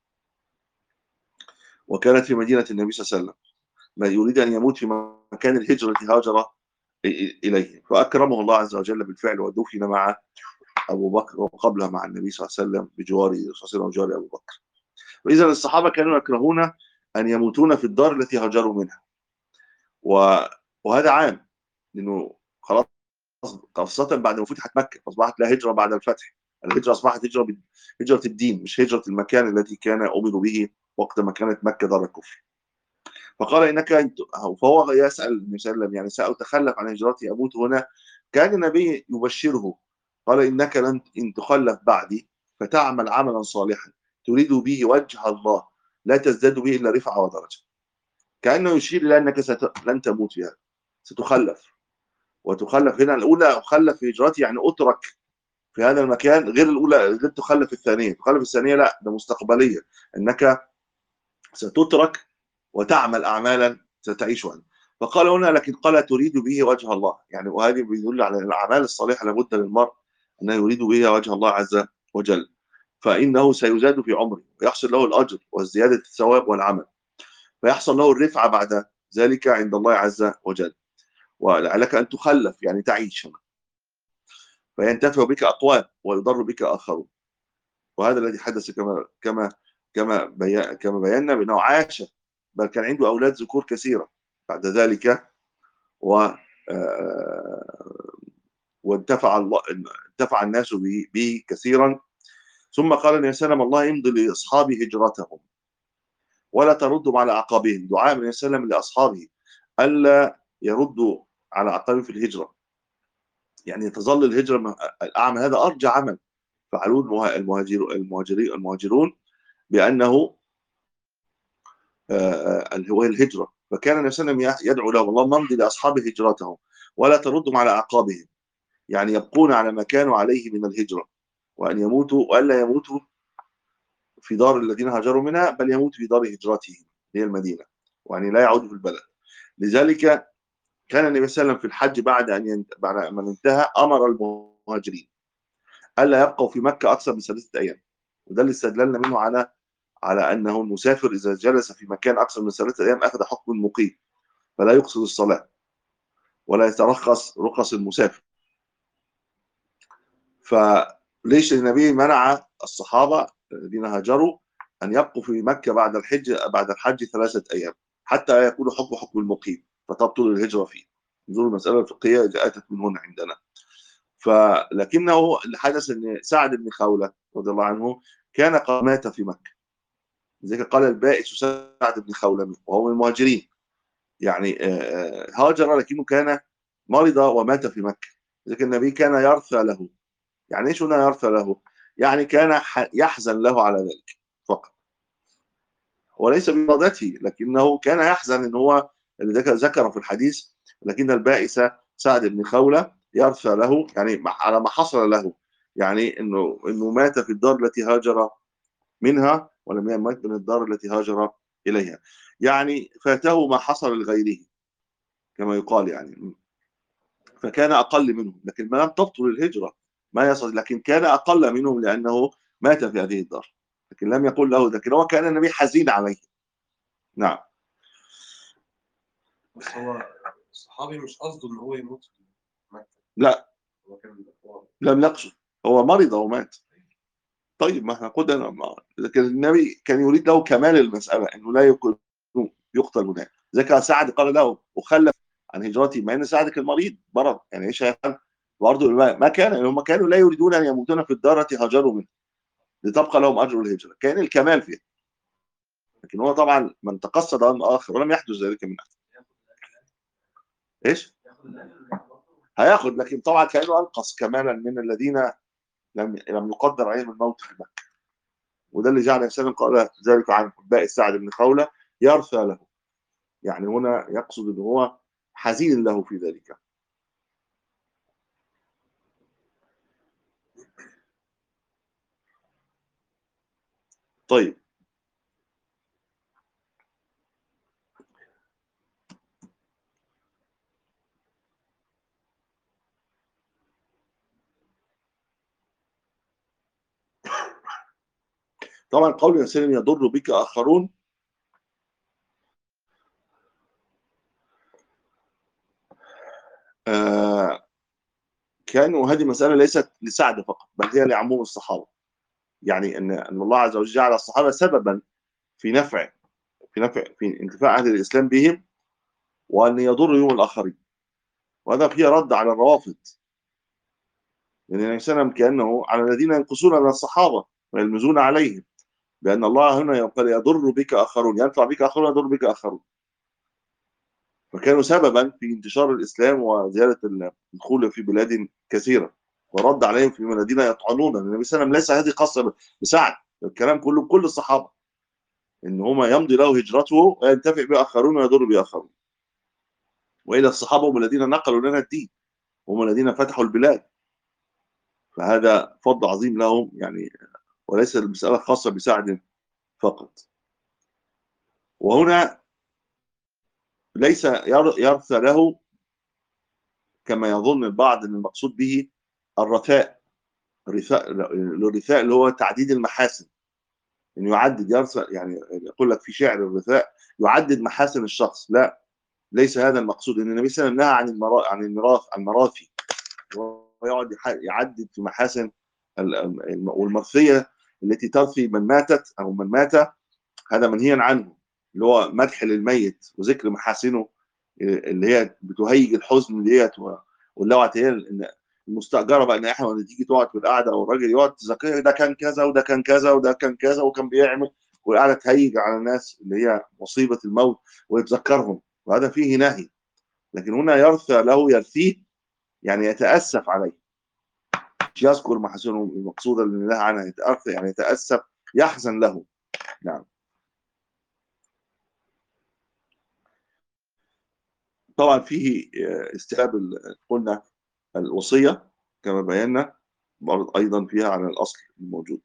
وكانت في مدينة النبي صلى الله عليه وسلم ما يريد أن يموت في مكان الهجرة التي هاجر إليه، فأكرمه الله عز وجل بالفعل ودفن مع أبو بكر وقبله مع النبي صلى الله عليه وسلم بجوار صلى الله عليه وسلم وجوار أبو بكر. وإذا الصحابة كانوا يكرهون أن يموتون في الدار التي هاجروا منها، وهذا عام، لأنه خلاص، خاصة بعد ما فتحت مكة، أصبحت لا هجرة بعد الفتح. الهجرة أصبحت هجرة الدين، مش هجرة المكان الذي كان أمروا به وقت ما كانت مكة دار الكفر. فقال إنك، فهو يسأل النبي صلى الله عليه وسلم يعني سأتخلف عن هجرتي أموت هنا؟ كان النبي يبشره، قال إنك لن إن تخلف بعدي فتعمل عملا صالحا تريد به وجه الله لا تزداد به إلا رفعة ودرجة. كأنه يشير إلى أنك لن تموت فيها، ستخلف. وتخلف هنا الأولى أخلف في هجرتي يعني أترك في هذا المكان، غير الأولى غير تخلف الثانية. تخلف الثانية لا، ده مستقبلية، أنك ستترك وتعمل أعمالا ستعيشها. فقال هنا لكن قال تريد به وجه الله، يعني وهذه بيدل على الأعمال الصالحة لابد للمرء أنه يريد بها وجه الله عز وجل، فإنه سيزاد في عمره ويحصل له الأجر وزيادة الثواب والعمل، فيحصل له الرفعة بعد ذلك عند الله عز وجل. ولعلك أن تخلف يعني تعيش، فينتفع بك أقوام ويضر بك آخرون. وهذا الذي حدث كما بينا بأنه عاش، بل كان عنده أولاد ذكور كثيرة بعد ذلك، و وانتفع الله، انتفع الناس به كثيرا. ثم قال النبي صلى الله عليه وسلم الله يمضي لأصحابه هجرتهم ولا تردوا على أعقابهم. دعاء النبي صلى الله عليه وسلم لأصحابه ألا يردوا على أعقابهم في الهجرة، يعني تظل الهجرة الأعمى. هذا أرجى عمل فعلوه المهاجرون بأنه هو الهجرة. فكان النبي صلى الله عليه وسلم يدعو لهم اللهم امضي لأصحاب هجرتهم ولا تردهم على أعقابهم، يعني يبقون على ما كانوا عليه من الهجرة، وأن يموتوا وألا يموتوا في دار الذين هاجروا منها، بل يموتوا في دار هجرتهم هي المدينة، وأن لا يعودوا في البلد. لذلك كان النبي صلى الله عليه وسلم في الحج بعد ما انتهى أمر المهاجرين ألا يبقوا في مكة أكثر من 3 أيام. وده اللي استدللنا منه على أنه المسافر إذا جلس في مكان أكثر من 3 أيام أخذ حكم المقيم، فلا يقصد الصلاة ولا يترخص رخص المسافر. فليش النبي منع الصحابة الذين هاجروا أن يبقوا في مكة بعد الحج 3 أيام حتى يكون حكم المقيم فتبطل الهجرة فيه؟ نزول المسألة الفقهية جاءت من هنا عندنا. لكنه اللي حدث أن سعد بن خولة رضي الله عنه كان قد مات في مكة، لذلك قال البائس سعد بن خولة وهو من المهاجرين، يعني هاجر لكنه كان مرض ومات في مكة، لكن النبي كان يرثى له. يعني ايش هنا يرثى له؟ يعني كان يحزن له على ذلك فقط، وليس بإرادته، لكنه كان يحزن ان هو اللي ذكر في الحديث لكن البائس سعد بن خولة يرثى له، يعني على ما حصل له، يعني انه مات في الدار التي هاجر منها ولم يمت من الدار التي هاجر إليها، يعني فاته ما حصل لغيره كما يقال يعني. فكان أقل منهم، لكن ما لم تبطل الهجرة ما يصل، لكن كان أقل منهم لأنه مات في هذه الدار، لكن لم يقل له، لكن هو كان النبي حزين عليه. نعم. بس هو الصحابي مش قصده ان هو يموت في مكة. لا هو كان لم يقصد، هو مرض ومات. طيب ما احنا قلنا لكن النبي كان يريد له كمال المسألة انه لا يقتل هناك. ذكر سعد قال له أخلف عن هجرتي، مع ان سعد كان مريض مرض، يعني ايش هيفعل؟ برضه ما كان، يعني هم كانوا لا يريدون ان يموتون في الدار التي هاجروا منها لتبقى لهم اجر الهجره، كان الكمال فيها. لكن هو طبعا من تقصد عن اخر ولم يحدث ذلك من احد. ايش؟ هياخد، لكن طبعا كانه انقص كمالا من الذين لم يقدر عليهم الموت في مكه. وده اللي جعل الانسان قال ذلك عن بائس سعد بن خوله يرثى له، يعني هنا يقصد ان هو حزين له في ذلك. طيب طبعا قول الانسان يضر بك اخرون، كانوا هذه مساله ليست لسعد فقط بل هي لعموم الصحابه، يعني ان الله عز وجل جعل الصحابه سببا في في انتفاع اهل الاسلام بهم وان يضر يوم الاخرين. وهذا فيه رد على الروافض، لأن النبي صلى الله عليه وسلم كأنه على الذين ينقصون من الصحابة ويلمزون عليهم، بأن الله هنا قال يضر بك آخرون، ينفع بك آخرون يضر بك آخرون. فكانوا سببا في انتشار الإسلام وزيادة الدخول في بلاد كثيرة، ورد عليهم في الذين يطعنون. النبي صلى الله عليه وسلم ليس هذه خاصة بسعد، الكلام كله بكل الصحابة، إن هما يمضي له هجرته وينتفع به آخرون ويضر به آخرون. وإلى الصحابة هم الذين نقلوا لنا الدين، هم الذين فتحوا البلاد، فهذا فضل عظيم لهم يعني، وليس المسألة خاصة بسعد فقط. وهنا ليس يرثى له كما يظن البعض ان المقصود به الرثاء. الرثاء اللي هو تعديد المحاسن، ان يعدد يرثى، يعني يقول لك في شعر الرثاء يعدد محاسن الشخص. لا، ليس هذا المقصود. ان النبي صلى الله عليه وسلم نهى عن الميراث، عن المراثي، ويقعد يعدد في محاسن والمرثيه التي ترثي من ماتت او من مات، هذا منهيا عنه، اللي هو مدح للميت وذكر محاسنه اللي هي بتهيج الحزن ديت، واللوعه هي المستاجره بقى، ان احنا لما تيجي تقعد في القعده والراجل يقعد تذكر ده كان كذا وده كان كذا وده كان كذا وكان بيعمل، والقعده تهيج على الناس اللي هي مصيبه الموت ويتذكرهم، وهذا فيه نهي. لكن هنا يرثى له، يرثيه يعني يتاسف عليه، مش يذكر محاسنه المقصوده اللي نهى عنها، يتأثر يعني يتاسف، يحزن له. نعم. طبعا فيه استيعاب قلنا الوصيه كما بينا برضه ايضا فيها على الاصل الموجود.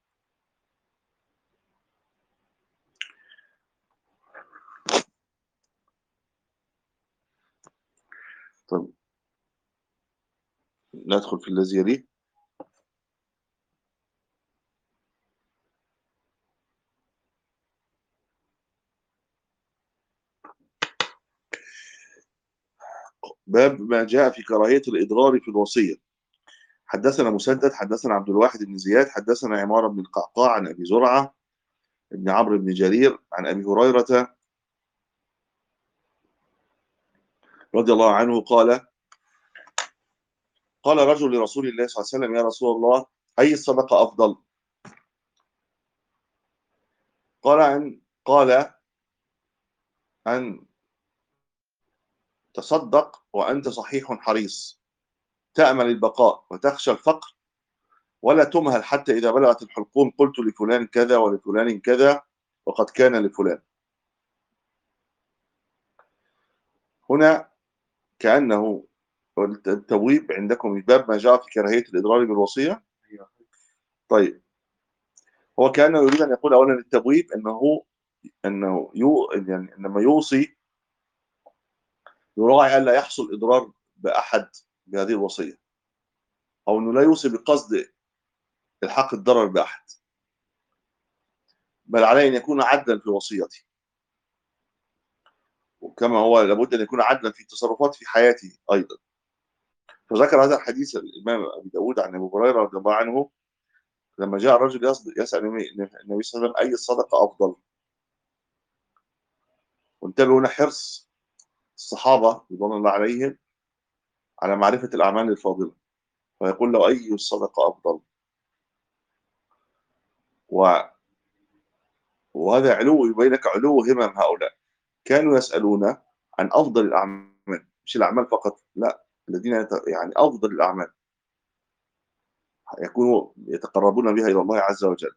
طيب ندخل في الذي يليه. باب ما جاء في كراهيه الاضرار في الوصيه. حدثنا مسدد حدثنا عبد الواحد بن زياد حدثنا عمارة بن القعقاع عن ابي زرعه بن عمرو بن جرير عن ابي هريره رضي الله عنه قال: قال رجل لرسول الله صلى الله عليه وسلم: يا رسول الله، اي الصدقه افضل؟ قال ان تصدق وانت صحيح حريص، تامل البقاء وتخشى الفقر، ولا تمهل حتى اذا بلغت الحلقوم قلت لفلان كذا ولفلان كذا وقد كان لفلان. هنا كانه التبويب عندكم باب ما جاء في كراهيه الاضرار بالوصيه. طيب، هو كانه يريد ان يقول اولا التبويب انه يعني انما يوصي يراعي الا يحصل اضرار باحد بهذه الوصيه، او انه لا يوصي بقصد الحاق الضرر باحد، بل عليه ان يكون عدلا في وصيته، وكما هو لابد ان يكون عدلا في تصرفاته في حياته ايضا. فذكر هذا الحديث الامام ابي داود عن ابي هريره رضي الله عنه لما جاء الرجل يسال النبي صلى الله عليه وسلم اي الصدقه افضل. وانتبهوا هنا حرص الصحابه رضوان الله عليهم على معرفه الاعمال الفاضله، فيقول له اي الصدقه افضل. وهذا علو يبين لك علو همم هؤلاء، كانوا يسالون عن افضل الاعمال، مش الاعمال فقط، لا، الذين يعني افضل الاعمال يكونوا يتقربون بها الى الله عز وجل.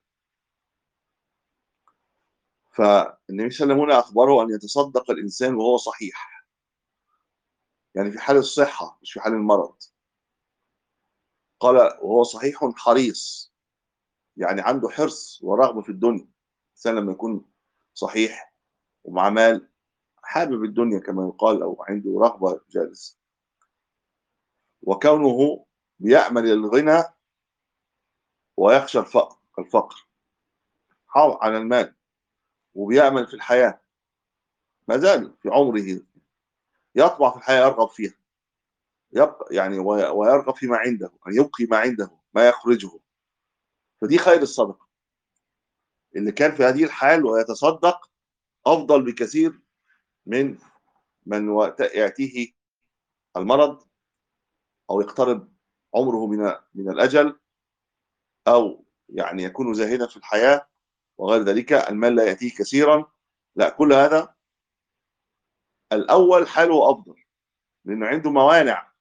فالنبي صلى الله عليه وسلم هنا اخبره ان يتصدق الانسان وهو صحيح، يعني في حال الصحه مش في حال المرض. قال وهو صحيح حريص، يعني عنده حرص ورغبه في الدنيا. الانسان لما يكون صحيح ومع مال حابب الدنيا كما يقال، او عنده رغبه جالس، وكونه بيأمل الغنى ويخشى الفقر حاول على المال، وبيأمل في الحياة، ما زال في عمره يطمع في الحياة، يرغب فيها، يبقى يعني ويرغب فيما عنده، أن يبقي ما عنده ما يخرجه. فدي خير الصدقة، اللي كان في هذه الحال ويتصدق أفضل بكثير من يأتيه المرض، أو يقترب عمره من الأجل، أو يعني يكون زاهدا في الحياة وغير ذلك، المال لا يأتيه كثيرا، لا، كل هذا الأول حاله أفضل، لأنه عنده موانع،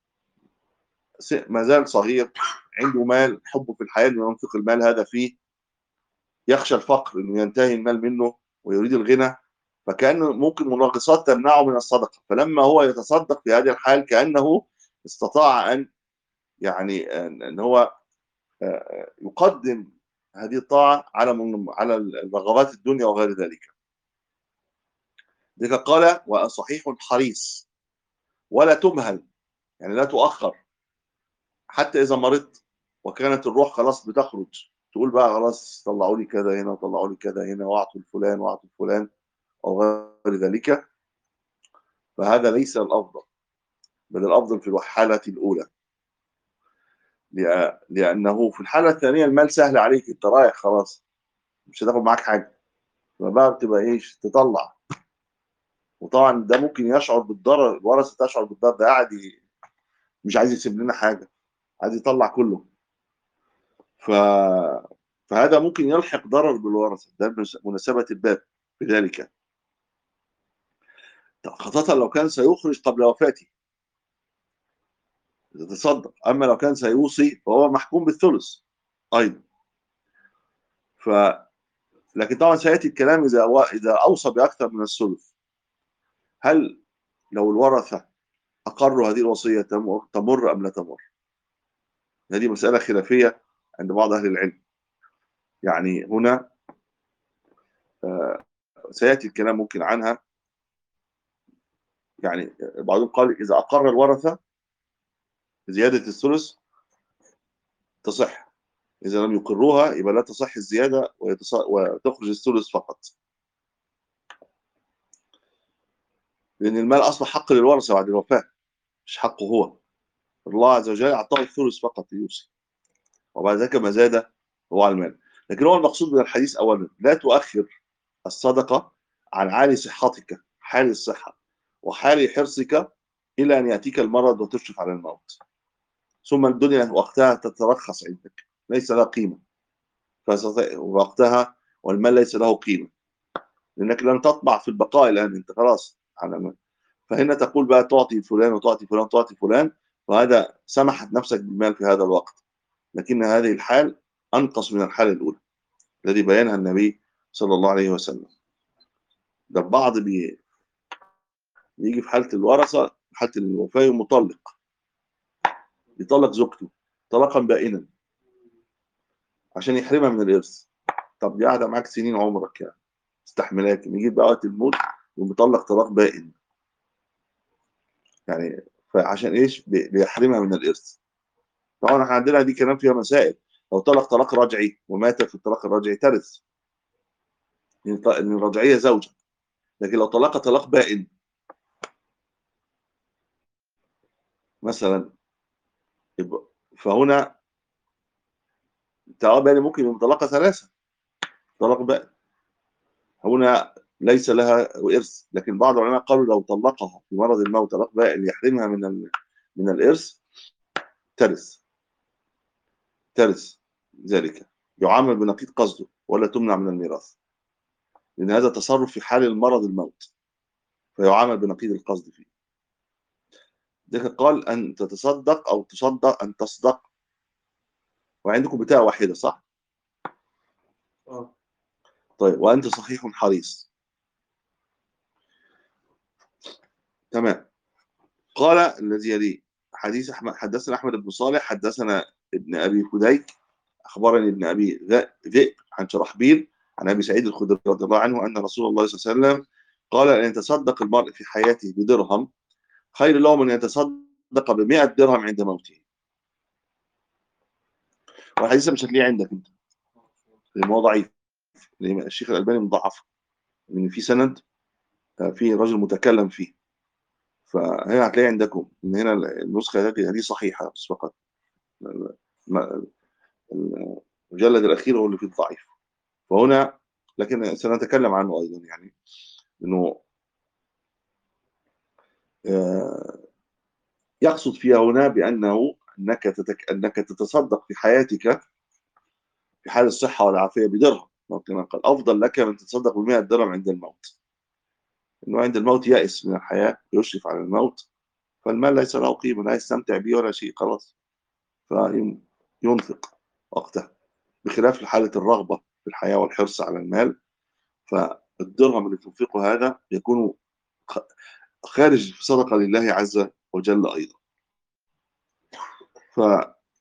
ما زال صغير، عنده مال، حبه في الحياة إنه ينفق المال هذا فيه، يخشى الفقر إنه ينتهي المال منه ويريد الغنى، فكأنه ممكن منغصات تمنعه من الصدقة، فلما هو يتصدق في هذه الحال كأنه استطاع أن يعني أن هو يقدم هذه الطاعة على الرغبات الدنيا وغير ذلك. ذلك قال: وصحيح حريص، ولا تمهل، يعني لا تؤخر، حتى إذا مرضت وكانت الروح خلاص بتخرج، تقول بقى خلاص طلعوا لي كذا هنا وطلعوا لي كذا هنا واعطوا الفلان واعطوا الفلان أو غير ذلك، فهذا ليس الأفضل، بل الأفضل في الحالة الأولى، لأنه في الحالة الثانية المال سهل عليك، أنت رايح خلاص مش هتاخد معاك حاجة، فبقى بتبقى إيش تطلع، وطبعا ده ممكن يشعر بالضرر، الورثة تشعر بالضرر، ده قاعد مش عايز يسيب لنا حاجة، عايز يطلع كله، ف... فهذا ممكن يلحق ضرر بالورثة، ده مناسبة الباب بذلك، خاصة لو كان سيخرج قبل وفاته يتصدق، أما لو كان سيوصي فهو محكوم بالثلث أيضا. ف لكن طبعا سيأتي الكلام إذا أوصى بأكثر من الثلث، هل لو الورثة أقروا هذه الوصية تمر أم لا تمر؟ هذه مسألة خلافية عند بعض أهل العلم، يعني هنا سيأتي الكلام ممكن عنها، يعني بعضهم قال إذا أقر الورثة زيادة الثلث تصح، إذا لم يقروها يبقى لا تصح الزيادة وتخرج الثلث فقط، لأن المال أصبح حق للورثة بعد الوفاة، مش حقه هو، الله عز وجل أعطاه الثلث فقط يوصي، وبعد ذلك ما زاد هو على المال. لكن هو المقصود من الحديث أولا لا تؤخر الصدقة عن حال صحتك، حال الصحة وحال حرصك، إلى أن يأتيك المرض وتشرف على الموت، ثم الدنيا وقتها تترخص عندك، ليس لها قيمة، وقتها والمال ليس له قيمة، لأنك لن تطمع في البقاء الآن، أنت خلاص على مال. فهنا تقول بقى تعطي فلان وتعطي فلان وتعطي فلان، وهذا سمحت نفسك بالمال في هذا الوقت، لكن هذه الحال أنقص من الحالة الأولى الذي بينها النبي صلى الله عليه وسلم. ده البعض بيجي في حالة الورثة، حالة الوفاة مطلق، يطلق زوجته طلاقا بائنا عشان يحرمها من الإرث. طب دي قاعدة معاك سنين عمرك يعني استحملاك، يجي بقى وقت الموت ومطلق طلاق بائن، يعني فعشان ايش بيحرمها من الإرث. طبعا احنا عندنا دي كلام فيها مسائل، لو طلق طلاق رجعي ومات في الطلاق الرجعي ترث، لأن الرجعية زوجة، لكن لو طلق طلاق بائن مثلا، فهنا طلاق بائن ممكن يكون طلاق ثلاثة، طلاق بائن هنا ليس لها إرث، لكن بعض العلماء قالوا لو طلقها في مرض الموت طلاق بائن يحرمها من الإرث ترث، ترث ذلك، يعامل بنقيض قصده ولا تمنع من الميراث، لأن هذا تصرف في حال المرض الموت، فيعامل بنقيض القصد فيه. ذلك قال أن تتصدق أو تصدق، أن تصدق، وعندكم بتاع واحدة صح؟ طيب، وأنت صحيح حريص، تمام. قال الذي يلي حديث أحمد، حدثنا أحمد بن صالح حدثنا ابن أبي فديك أخبرني ابن أبي ذئب عن شرحبيل عن أبي سعيد الخدري رضي الله عنه أن رسول الله صلى الله عليه وسلم قال أن يتصدق المرء في حياته بدرهم خير له من أن يتصدق ب100 درهم عند موته. والحديث مش هتلاقيه عندك أنت لأن هو ضعيف، لأن الشيخ الألباني مضعف، لأن في سند في رجل متكلم فيه، فهنا هتلاقي عندكم ان هنا النسخه دي صحيحه بس فقط، المجلد الاخير هو اللي فيه الضعيف، فهنا لكن سنتكلم عنه ايضا، يعني انه يقصد فيها هنا بأنه أنك تتصدق في حياتك في حال الصحة والعافية بدرهم، ممكن قال أفضل لك من تتصدق ب100 درهم عند الموت، إنه عند الموت يأس من الحياة، يشرف على الموت، فالمال ليس له قيمة، لا يستمتع به ولا شيء، خلاص فينفق وقته، بخلاف حالة الرغبة في الحياة والحرص على المال، فالدرهم اللي تنفقه هذا يكون خارج صدقة لله عز وجل أيضا. ف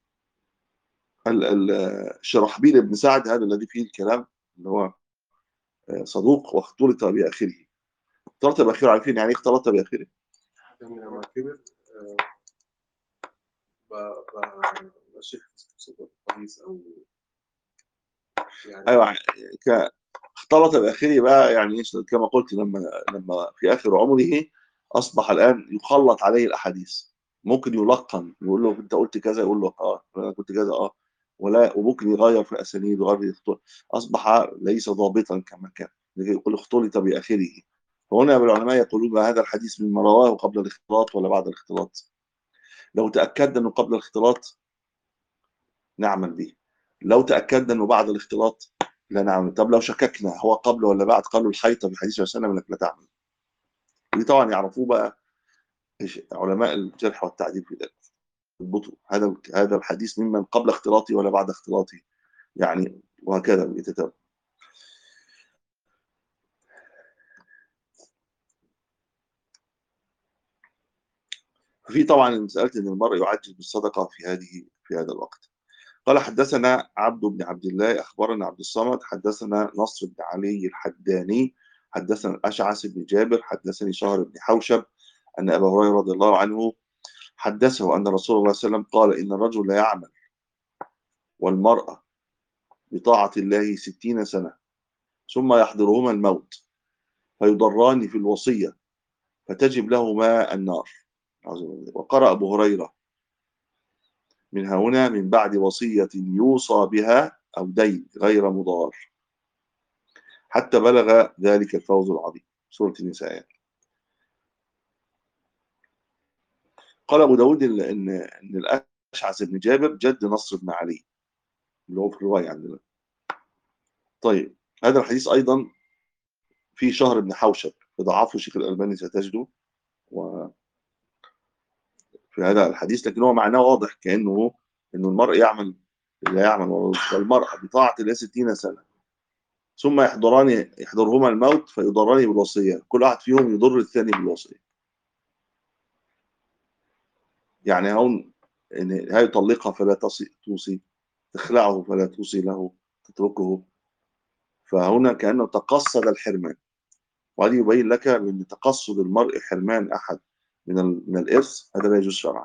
شرحبيل بن سعد هذا الذي فيه الكلام، اللي هو صدوق واختلط بآخره. اختلط بآخره، عارفين يعني ايه اختلط بآخره؟ يعني لما كبر بقى شيخ صدق كويس أو يعني. ايوه، اختلط بآخره بقى، يعني ايش كما قلت، لما في آخر عمره أصبح الآن يخلط عليه الأحاديث، ممكن يلقن، يقول له أنت قلت كذا، يقول له أنا كنت كذا ولا، وممكن يغير في أسانيد ويغير، أصبح ليس ضابطا كما كان، يقول اختلط بآخره. فهنا العلماء يقولون هذا الحديث مما رواه قبل الاختلاط ولا بعد الاختلاط. لو تأكدنا أنه قبل الاختلاط نعمل به، لو تأكدنا أنه بعد الاختلاط لا نعمل. طب لو شككنا هو قبل ولا بعد، قالوا الحيطة في حديث وسلم انك لا تعمل. ودي طبعا يعرفوه بقى علماء الجرح والتعديل في ذلك، يضبطوا هذا الحديث ممن قبل اختلاطي ولا بعد اختلاطي، يعني وهكذا يتتابع. في طبعا مسألة ان المرء يعجل بالصدقة في هذا الوقت. قال حدثنا عبد بن عبد الله أخبرنا عبد الصمد حدثنا نصر بن علي الحداني حدثنا الأشعث بن جابر حدثني شهر بن حوشب أن أبا هريرة رضي الله عنه حدثه أن رسول الله صلى الله عليه وسلم قال إن الرجل لا يعمل والمرأة بطاعة الله 60 سنة ثم يحضرهما الموت فيضران في الوصية فتجب لهما النار. وقرأ أبو هريرة من هنا من بعد وصية يوصى بها أو دين غير مضار حتى بلغ ذلك الفوز العظيم، سورة النساء. قال أبو داود إن الأشعث بن جابر جد نصر بن علي اللي هو في الرواية عندنا. طيب هذا الحديث أيضا في شهر بن حوشب، فضعفه شيخ الألباني ستجده وفي هذا الحديث، لكن هو معناه واضح كأنه إنه المرء لا يعمل والمرأة بطاعة الله 60 سنة ثم يحضرهما الموت فيضران بالوصية، كل واحد فيهم يضر الثاني بالوصية. يعني هون إن هي تطلقها فلا توصي، تخلعه فلا توصي له، تتركه، فهنا كأنه تقصد الحرمان. وهذا يبين لك أن تقصد المرء حرمان أحد من الإرث هذا لا يجوز شرعا.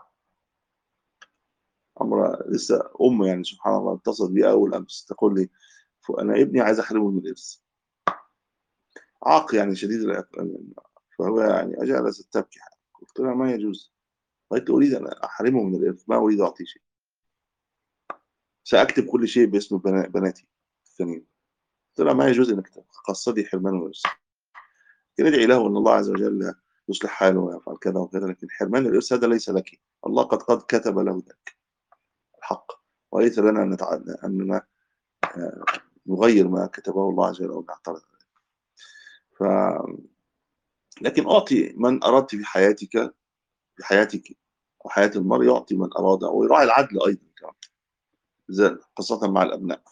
أمر لسه يعني سبحان الله اتصلت بي أول أمس تقول لي أنا ابني عايز أحرمه من الإرث، عاق يعني شديد العقل، فهو يعني جالست تبكي. قلت لها ما يجوز، قالت لي أريد أن أحرمه من الإرث، ما أريد أعطيه شيء، سأكتب كل شيء باسم بناتي الثانيين. قلت لها ما يجوز أنك تقصدي حرمان الإرث، ندعي له أن الله عز وجل يصلح حاله ويفعل كذا وكذا، لكن حرمان الإرث هذا ليس لك، الله قد كتب له ذلك الحق، وليس لنا أننا نغير ما كتبه الله عز وجل أو نعترض. ف... لكن أعطي من أردت في حياتك وحياة المرء، يعطي من أراد، ويراعي العدل أيضا كمان، خاصة مع الأبناء.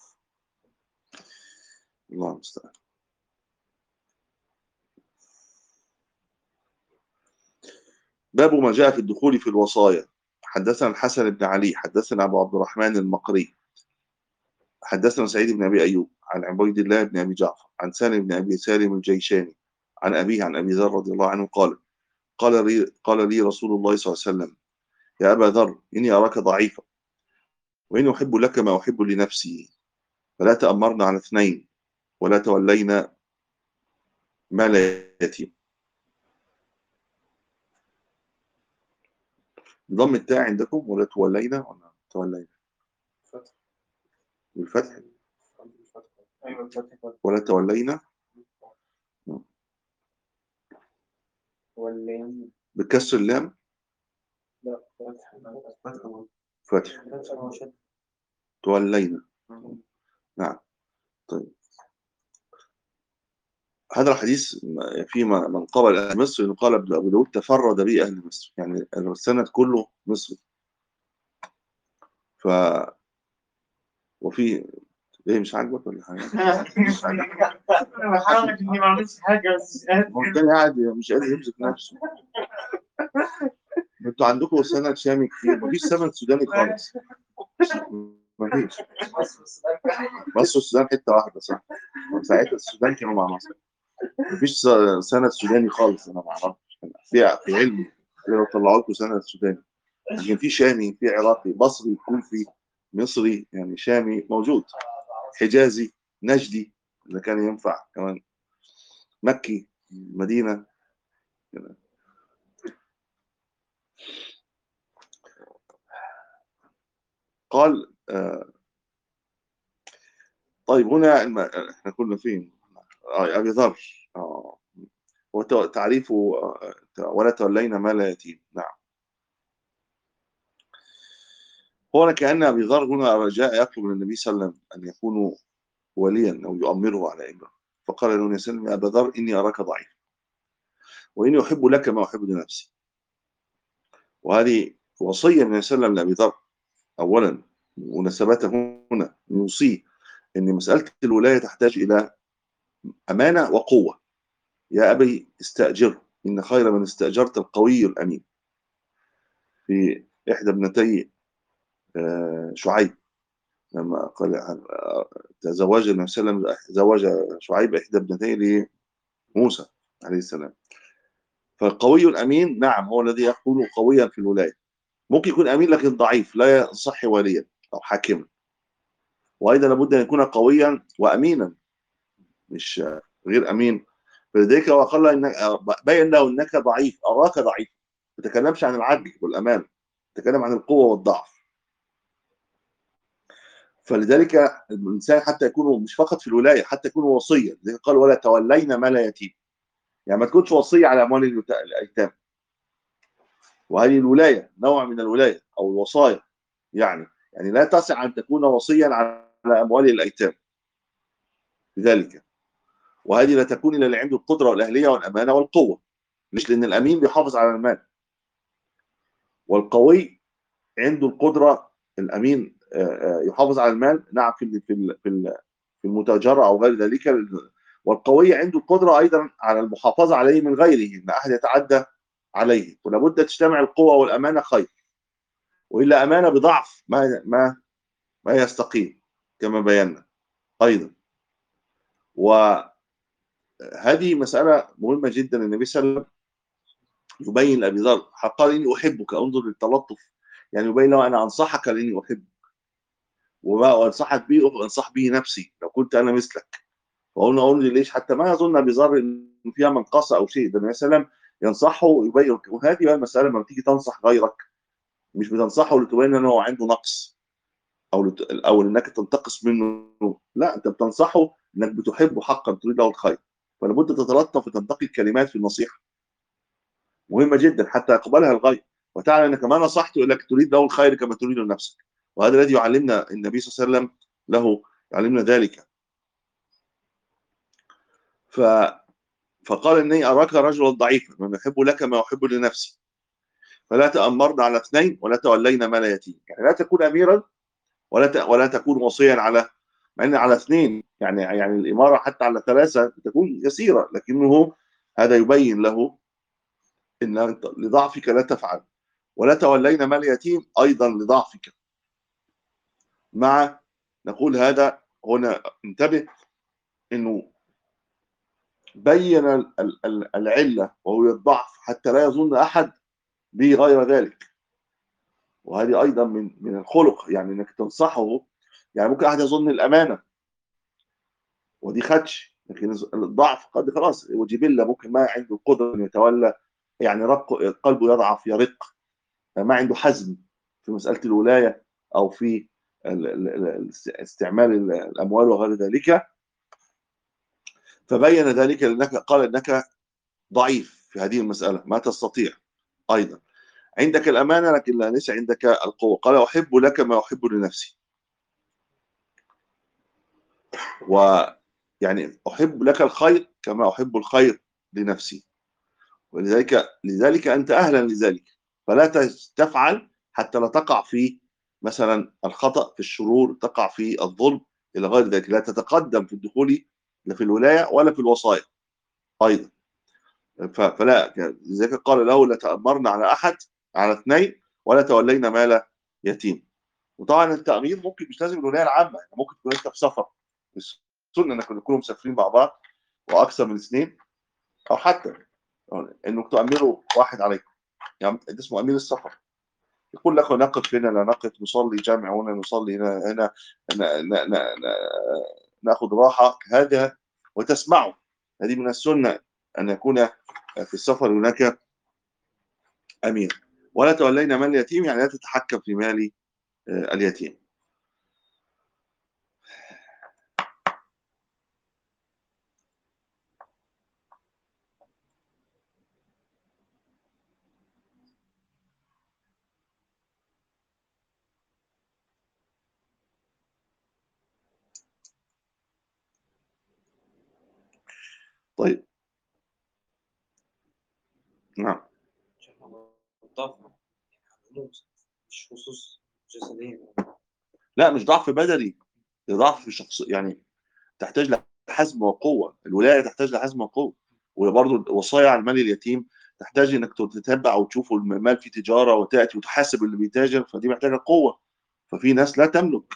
الله المستعان. باب ما جاء في الدخول في الوصايا. حدثنا الحسن بن علي حدثنا أبو عبد الرحمن المقري حدثنا سعيد بن أبي أيوب عن عبيد الله بن أبي جعفر عن سالم بن أبي سالم الجيشاني عن أبيه عن أبي ذر رضي الله عنه قال لي رسول الله صلى الله عليه وسلم يا أبا ذر إني أراك ضعيفا وإني أحب لك ما أحب لنفسي، فلا تأمرنا على اثنين ولا تولينا مال يتيم. ضم التاء عندكم ولا تولينا ولا تولينا؟ فتح. بالفتح أيوة الفتح ولا تولينا واللام. بكسر اللام. لا فتح تولينا. نعم. طيب هذا الحديث في من قبل أهل مصر قال أبو داود تفرد به أهل مصر، يعني السند كله مصري. ف وفي ايه مش عاجبك ولا حاجه؟ مش عاجبك؟ انا بحاول اني ما اعملش حاجه بس هو التاني قاعد مش قادر يمسك نفسه. انتوا عندكم سند شامي كتير، مفيش سند سوداني خالص. مفيش. مصر والسودان حته واحده صح؟ ساعتها السودان كانوا مع مصر. مفيش سند سوداني خالص، انا ما اعرفش. في علمي لو طلعوا لكم سند سوداني، لكن في شامي، في عراقي، بصري، كوفي، مصري، يعني شامي موجود، حجازي، نجدي اذا كان ينفع كمان، مكي، مدينه. قال طيب هنا احنا كنا فين؟ ابي ذر. وتعريفه ولا تولينا ما لا يتيم. نعم. هو كأن ابي ذر هنا رجاء يطلب من النبي صلى الله عليه وسلم ان يكون وليا او يؤمره على امره، فقال له النبي صلى الله عليه وسلم يا ابا ذر اني اراك ضعيف واني احب لك ما احب لنفسي. وهذه وصيه من النبي صلى الله عليه وسلم لابي ذر. اولا مناسبته هنا يوصيه ان مساله الولايه تحتاج الى امانه وقوه. يا ابي استاجره ان خير من استاجرت القوي الامين. في احدى ابنتي شعيب لما قال تزوج النبي صلى الله عليه وسلم، زوج شعيب احدى ابنتي لموسى عليه السلام. فالقوي الامين نعم هو الذي يكون قويا في الولايه. ممكن يكون امين لكن ضعيف لا يصح واليا او حاكما. وايضا لابد ان يكون قويا وامينا، مش غير امين. فلذلك هو قال انك بين له انك ضعيف، اراك ضعيف. ما تتكلمش عن العدل والامان، تتكلم عن القوه والضعف. فلذلك الانسان حتى يكون مش فقط في الولايه، حتى يكون وصيا. زي قال ولا تولينا ما لا يتيم، يعني ما تكونش وصيه على اموال الايتام. وهذه الولايه نوع من الولايه او الوصايا، يعني لا تسع ان تكون وصيا على اموال الايتام لذلك. وهذه لا تكون الا اللي عنده القدره والاهليه والامانه والقوه. مش لان الامين بيحافظ على المال والقوي عنده القدره. الامين يحافظ على المال نعم في المتاجره او غير ذلك. والقوي عنده القدره ايضا على المحافظه عليه من غيره، ان احد يتعدى عليه. ولابد تجتمع القوه والامانه خير، والا امانه بضعف ما يستقيم كما بينا ايضا. وهذه مساله مهمه جدا. النبي صلى الله عليه وسلم يبين لابي ذر قال اني احبك، انظر للتلطف، يعني يبين له انا انصحك لاني احبك وانصحك به وانصح به نفسي لو كنت انا مثلك. وقلنا اقول لي ليش حتى ما يظن ابي ذر ان فيها منقصه او شيء. ده النبي صلى الله عليه وسلم ينصحه ويبين. وهذه بقى المساله لما بتيجي تنصح غيرك مش بتنصحه لتبين ان هو عنده نقص او انك تنتقص منه، لا انت بتنصحه انك بتحبه حقا تريد له الخير. فلابد تتلطف وتنتقي الكلمات في النصيحه، مهمه جدا حتى يقبلها الغير وتعلم انك ما نصحته انك تريد له الخير كما تريد لنفسك. وهذا الذي يعلمنا النبي صلى الله عليه وسلم له، يعلمنا ذلك. ف فقال اني اراك رجلا ضعيفا وما احب لك ما احب لنفسي، فلا تامرنا على اثنين ولا تولينا ما لا يتيم. يعني لا تكون اميرا ولا تكون وصيا على، مع ان على اثنين يعني الاماره حتى على ثلاثه تكون يسيره، لكنه هذا يبين له ان انت لضعفك لا تفعل. ولا تولينا مال يتيم ايضا لضعفك. مع نقول هذا هنا انتبه انه بين العله وهو الضعف حتى لا يظن احد به غير ذلك. وهذه ايضا من الخلق، يعني انك تنصحه. يعني ممكن احد يظن الامانه ودي خدش، لكن الضعف قد خلاص وجبله ممكن ما عنده القدره ان يتولى، يعني قلبه يضعف يرق، ما عنده حزم في مساله الولايه او في استعمال الاموال وغير ذلك. فبين ذلك لانك قال انك ضعيف في هذه المساله ما تستطيع. ايضا عندك الأمانة لكن ليس عندك القوة. قال أحب لك ما أحب لنفسي، ويعني أحب لك الخير كما أحب الخير لنفسي، لذلك أنت أهلا لذلك، فلا تفعل حتى لا تقع في مثلا الخطأ، في الشرور، تقع في الظلم إلى غير ذلك. لا تتقدم في الدخول لا في الولاية ولا في الوصايا أيضا. فلا، لذلك قال له لا تأمرنا على أحد، على اثنين، ولا تولينا مال يتيم. وطبعا التأمير ممكن مش لازم الولاية العامة، يعني ممكن تكون أنت في سفر، السنة إنك نكونوا مسافرين مع بعض وأكثر من اثنين، أو حتى إنك تأمروا واحد عليكم، يعني ده اسمه أمير السفر. يقول لك نقف هنا، لا نقف، نصلي جامع هنا، نصلي هنا ناخذ راحة، هذا وتسمعوا. هذه من السنة أن يكون في السفر هناك أمير. ولا تولينا مال اليتيم، يعني لا تتحكم في مال اليتيم. طيب، نعم. الضعف يعني العموم، مش خصوص جسديا. لا، مش ضعف بدني، ده ضعف شخص، يعني تحتاج لحزم وقوة. الولاية تحتاج لحزم وقوة، وبرضه الوصايا على المال اليتيم تحتاج انك تتبع وتشوف المال في تجارة وتأتي وتحاسب اللي بيتاجر، فدي محتاجة قوة. ففي ناس لا تملك،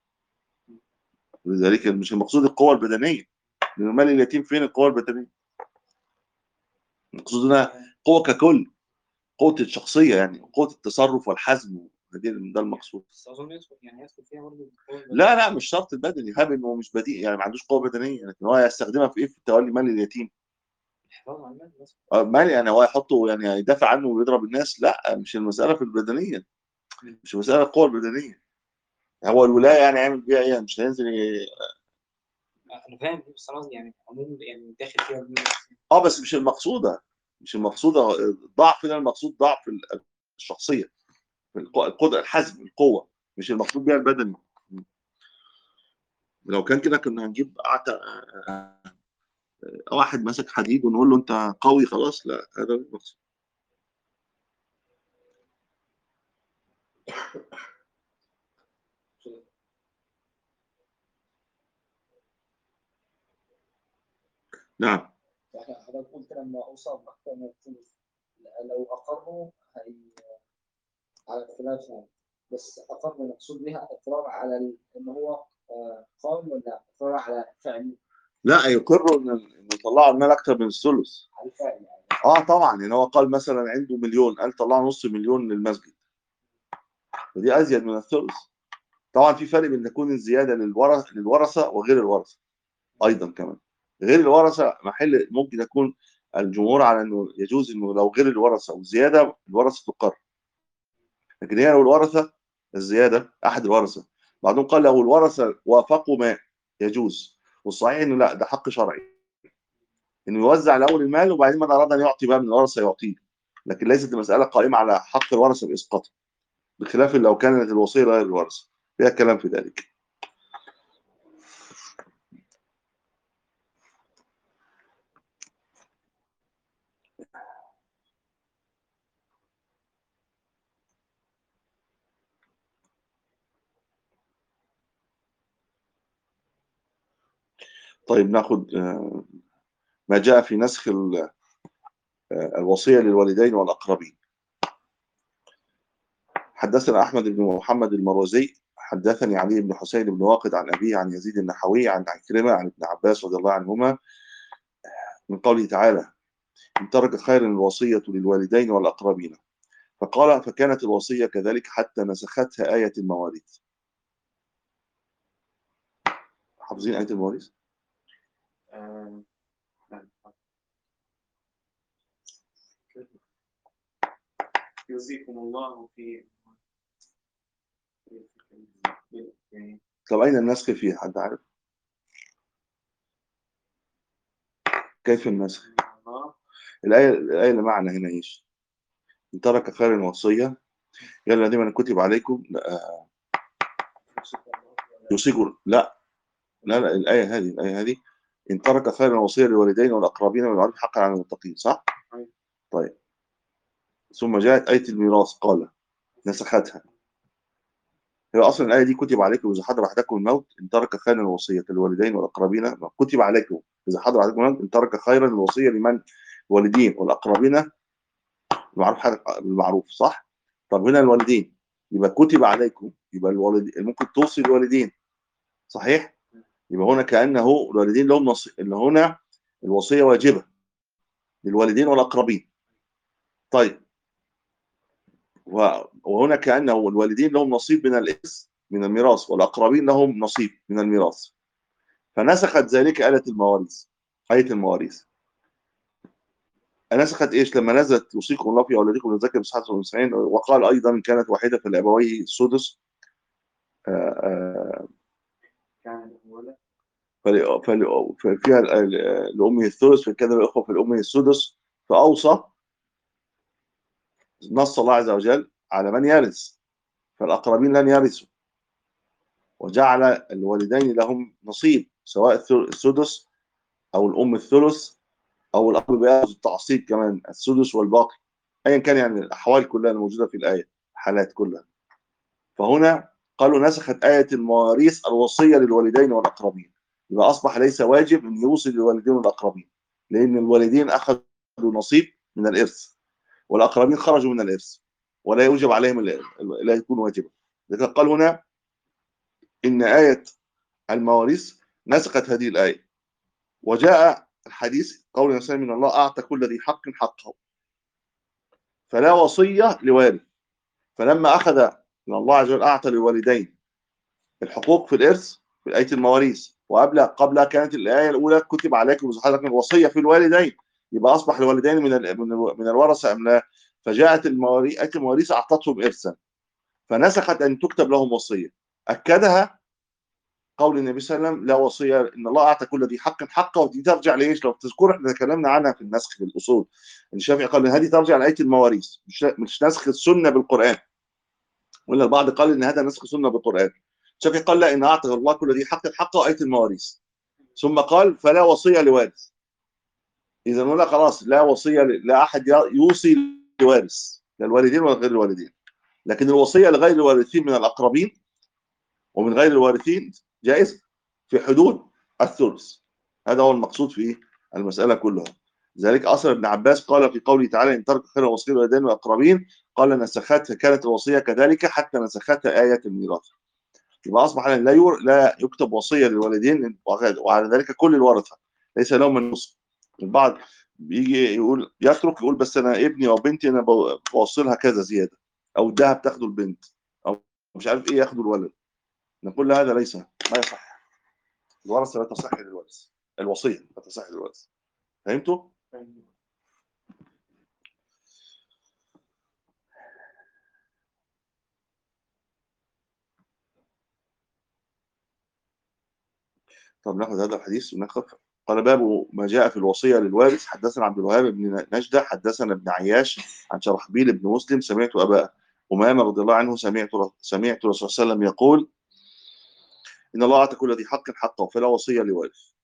لذلك مش المقصود القوة البدنية، لأن المال اليتيم فين القوة البدنية؟ المقصود هنا قوة ككل، قوة الشخصية، يعني قوة التصرف والحزم، ده المقصود. بس اظن يدخل يعني يدخل فيها برضه القوة لا لا، مش شرط البدني، هاب انه مش بديء يعني ما عندوش قوة بدنية، لكن هو يستخدمها في ايه؟ في تولي مال اليتيم. الحفاظ على المال بس. مال يعني هو يحطه يعني يدافع عنه ويضرب الناس؟ لا، مش المسألة في البدنية، مش المسألة القوة البدنية. هو الولاية يعني يعمل بيها ايه؟ مش هينزل انا فاهم بس انا قصدي يعني عموم يعني داخل فيها اه، بس مش المقصودة، مش المقصودة ضعف هنا، المقصود ضعف الشخصية، القدرة، الحزم، القوة، مش المقصود بيها البدني. لو كان كده كنا هنجيب واحد ماسك حديد ونقول له انت قوي خلاص، لا، هذا مش المقصود. نعم. يعني حضرتك قلت لما اوصل اكثر من الثلث لو اقروا هي على اختلاف يعني، بس اقر مقصود بها اقرار على ان هو قول ولا اقرار على فعل؟ لا، يقروا ان طلعوا المال اكتر من الثلث. على الفعل يعني. اه طبعا، يعني هو قال مثلا عنده مليون، قال طلعوا نص مليون للمسجد، ودي ازيد من الثلث. طبعا في فرق بين تكون الزياده للورثه وغير الورثه ايضا كمان. غير الورثه محل ممكن يكون الجمهور على انه يجوز انه لو غير الورثه والزياده الورثه تقر، لكن هي لو الورثه الزياده احد الورثه، بعضهم قال لو الورثه وافقوا ما يجوز. والصحيح انه لا، ده حق شرعي انه يوزع الاول المال، وبعدين من اراد ان يعطي بقى من الورثه يعطيه، لكن ليست المساله قائمه على حق الورثه باسقاطه، بخلاف لو كانت الوصيه غير الورثه، فيها كلام في ذلك. طيب، ناخذ ما جاء في نسخ الوصيه للوالدين والاقربين. حدثنا احمد بن محمد المروزي حدثني علي بن حسين بن واقد عن ابيه عن يزيد النحوي عن عكرمه عن ابن عباس رضي الله عنهما من قوله تعالى: ان ترك خيرا الوصيه للوالدين والاقربين. فقال: فكانت الوصيه كذلك حتى نسختها ايه المواريث. حافظين ايه المواريث؟ آه، نعم. يوصيكم الله في يعني طب اين النسخ فيه؟ حد عارف كيف النسخ؟ الله. الآية اللي معنا هنا ايش؟ إن ترك خيرا الوصية يا الذين كتب عليكم يوصيكم لا الآية هذه إن ترك خيرا الوصية للوالدين والأقربين بالمعروف حقا على المتقين، صح؟ طيب ثم جاءت آية الميراث قال نسختها. هي أصلا الآية دي كتب عليكم إذا حضر أحدكم الموت إن ترك خيرا الوصية للوالدين والأقربين، كتب عليكم إذا حضر أحدكم الموت إن ترك خيرا الوصية لمن الوالدين والأقربين بالمعروف، صح؟ طب هنا الوالدين يبقى كتب عليكم، يبقى الوالدين ممكن توصي الوالدين، صحيح؟ يبقى هنا كأنه الوالدين لهم نصيب، اللي هنا الوصية واجبة للوالدين والأقربين. طيب وهنا كأنه الوالدين لهم نصيب من الإرث من الميراث والأقربين لهم نصيب من الميراث، فنسخت ذلك آية المواريث. نسخت إيش؟ لما نزلت يوصيكم الله في أولادكم للذكر مثل حظ الأنثيين، وقال أيضا إن كانت واحدة فلأبويه السدس كان الأولى فيها لأمه الثلث، فكان الأخوة في لأمه السدس، فأوصى نص الله عز وجل على من يرث، فالأقربين لن يرثوا، وجعل الوالدين لهم نصيب سواء السدس أو الأم الثلث أو الأب بياخذ التعصيب كمان السدس والباقي، أيا كان يعني الأحوال كلها الموجودة في الآية، الحالات كلها. فهنا قالوا نسخت آية المواريث الوصية للوالدين والأقربين، يبقى أصبح ليس واجب أن يوصي للوالدين والأقربين، لأن الوالدين أخذوا نصيب من الإرث والأقربين خرجوا من الإرث ولا يوجب عليهم لا يكون واجبا. لذلك قال هنا إن آية المواريث نسخت هذه الآية. وجاء الحديث قول النبي صلى الله عليه وسلم إن الله أعطى كل ذي حق حقه فلا وصية لوارث. فلما أخذ إن الله عز وجل أعطى للوالدين الحقوق في الإرث في آية المواريث، قبل كانت الآية الأولى كتب عليكم إذا حضرتك الوصية في الوالدين، يبقى أصبح الوالدين من الورثة أم لا؟ فجاءت آية المواريث أعطتهم إرثا فنسخت أن تكتب لهم وصية. أكدها قول النبي صلى الله عليه وسلم لا وصية، إن الله أعطى كل ذي حق حقه. ودي ترجع لإيش؟ لو تذكر احنا تكلمنا عنها في النسخ في الأصول، الشافعي قال إن هذه ترجع لآية المواريث مش نسخ السنة بالقرآن، ولا البعض قال إن هذا نسخ سنة بالقرآن. الشافعي قال لا، إن أعطى الله كل ذي حق حقه آية المواريث، ثم قال فلا وصية لوارث. إذا هنا خلاص لا وصية لا أحد يوصي لوارث، لا الوالدين ولا غير الوالدين، لكن الوصية لغير الوارثين من الأقربين ومن غير الوارثين جائزة في حدود الثلث. هذا هو المقصود في المسألة كلها. ذلك أصل ابن عباس قال في قوله تعالى إن ترك خير الوصية للوالدين والأقربين قال نسختها، كانت الوصية كذلك حتى نسختها آية الميراث. يبقى أصبح لا يكتب وصية للوالدين، وعلى ذلك كل الورثة ليس لهم من نصف. البعض بيجي يقول بس أنا ابني أو بنتي أنا بوصلها كذا زيادة، أو الذهب تاخده البنت، أو مش عارف إيه ياخده الولد. نقول هذا لا يصح. الورثة لا تصح للورث، الوصية لا تصح للورث. فهمتوا؟ طب ناخذ هذا الحديث ونخف. قال باب ما جاء في الوصية للوارث. حدثنا عبد الوهاب بن نجدة حدثنا ابن عياش عن شرحبيل بن مسلم سمعت أبا أمامة رضي الله عنه سمعت الرسول صلى الله عليه وسلم يقول إن الله أعطى كل ذي حق حقه فلا وصية لوارث.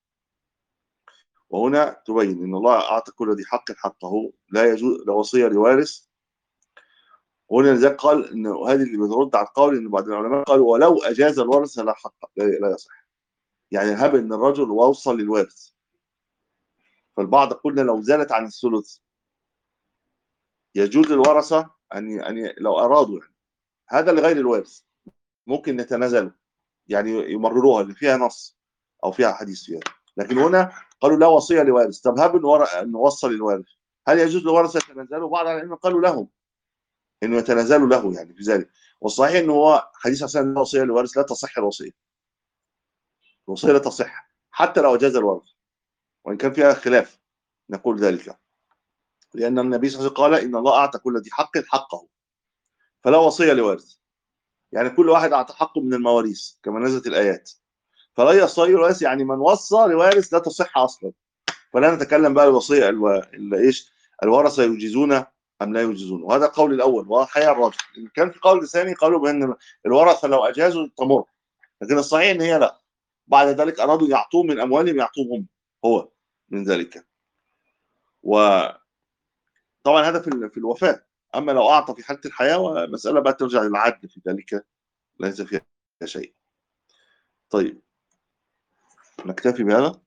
وهنا تبين إن الله أعطى كل ذي حق حقه لا يجوز لا وصية لوارث. وهنا لذلك قال إن هذه اللي بترد على القول إن بعض العلماء قالوا ولو أجاز الورث لا حق لا يصح. يعني هب إن الرجل وصل للوارث، فالبعض قلنا لو زالت عن الثلث يجوز للورثة أن لو أرادوا يعني هذا لغير الوارث ممكن يتنازلوا، يعني يمرروها اللي فيها نص أو فيها حديث فيها. لكن هنا قالوا لا وصية لوارث. طب هب إن وصل للوارث هل يجوز للورثة يتنازلوا؟ بعض العلماء قالوا لهم إنه يتنازلوا له يعني في ذلك. والصحيح إنه هو حديث عشان لا وصية للوارث لا تصح الوصية. الوصية لا تصح حتى لو أجاز الورث، وإن كان فيها خلاف نقول ذلك، لأن النبي صلى الله عليه وسلم قال إن الله أعطى كل ذي حق حقه فلا وصية لوارث. يعني كل واحد أعطى حقه من المواريث كما نزلت الآيات، فلا يصير لوارث، يعني من وصى لوارث لا تصح أصلا. فلا نتكلم بقى الوصية إيش الورثة يجيزون أم لا يجيزون. وهذا القول الأول وحياة الراجح. إن كان في قول ثاني قالوا بأن الورثة لو أجازوا تمر، لكن الصحيح إن هي لا، بعد ذلك أرادوا يعطوه من أموالهم يعطوهم هو من ذلك. وطبعا هذا في الوفاة. أما لو أعطى في حالة الحياة ومسألة بقى ترجع للعدل في ذلك، ليس فيها شيء. طيب نكتفي بهذا.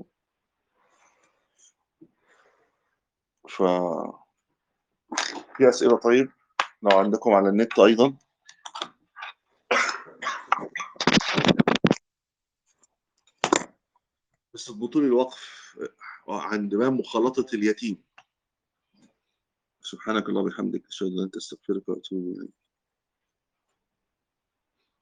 في أسئلة طيب لو عندكم على النت أيضا. بس بطول الوقف عند باب مخالطة اليتيم. سبحانك اللهم وبحمدك أشهد أن لا إله إلا أنت أستغفرك وأتوب إليك.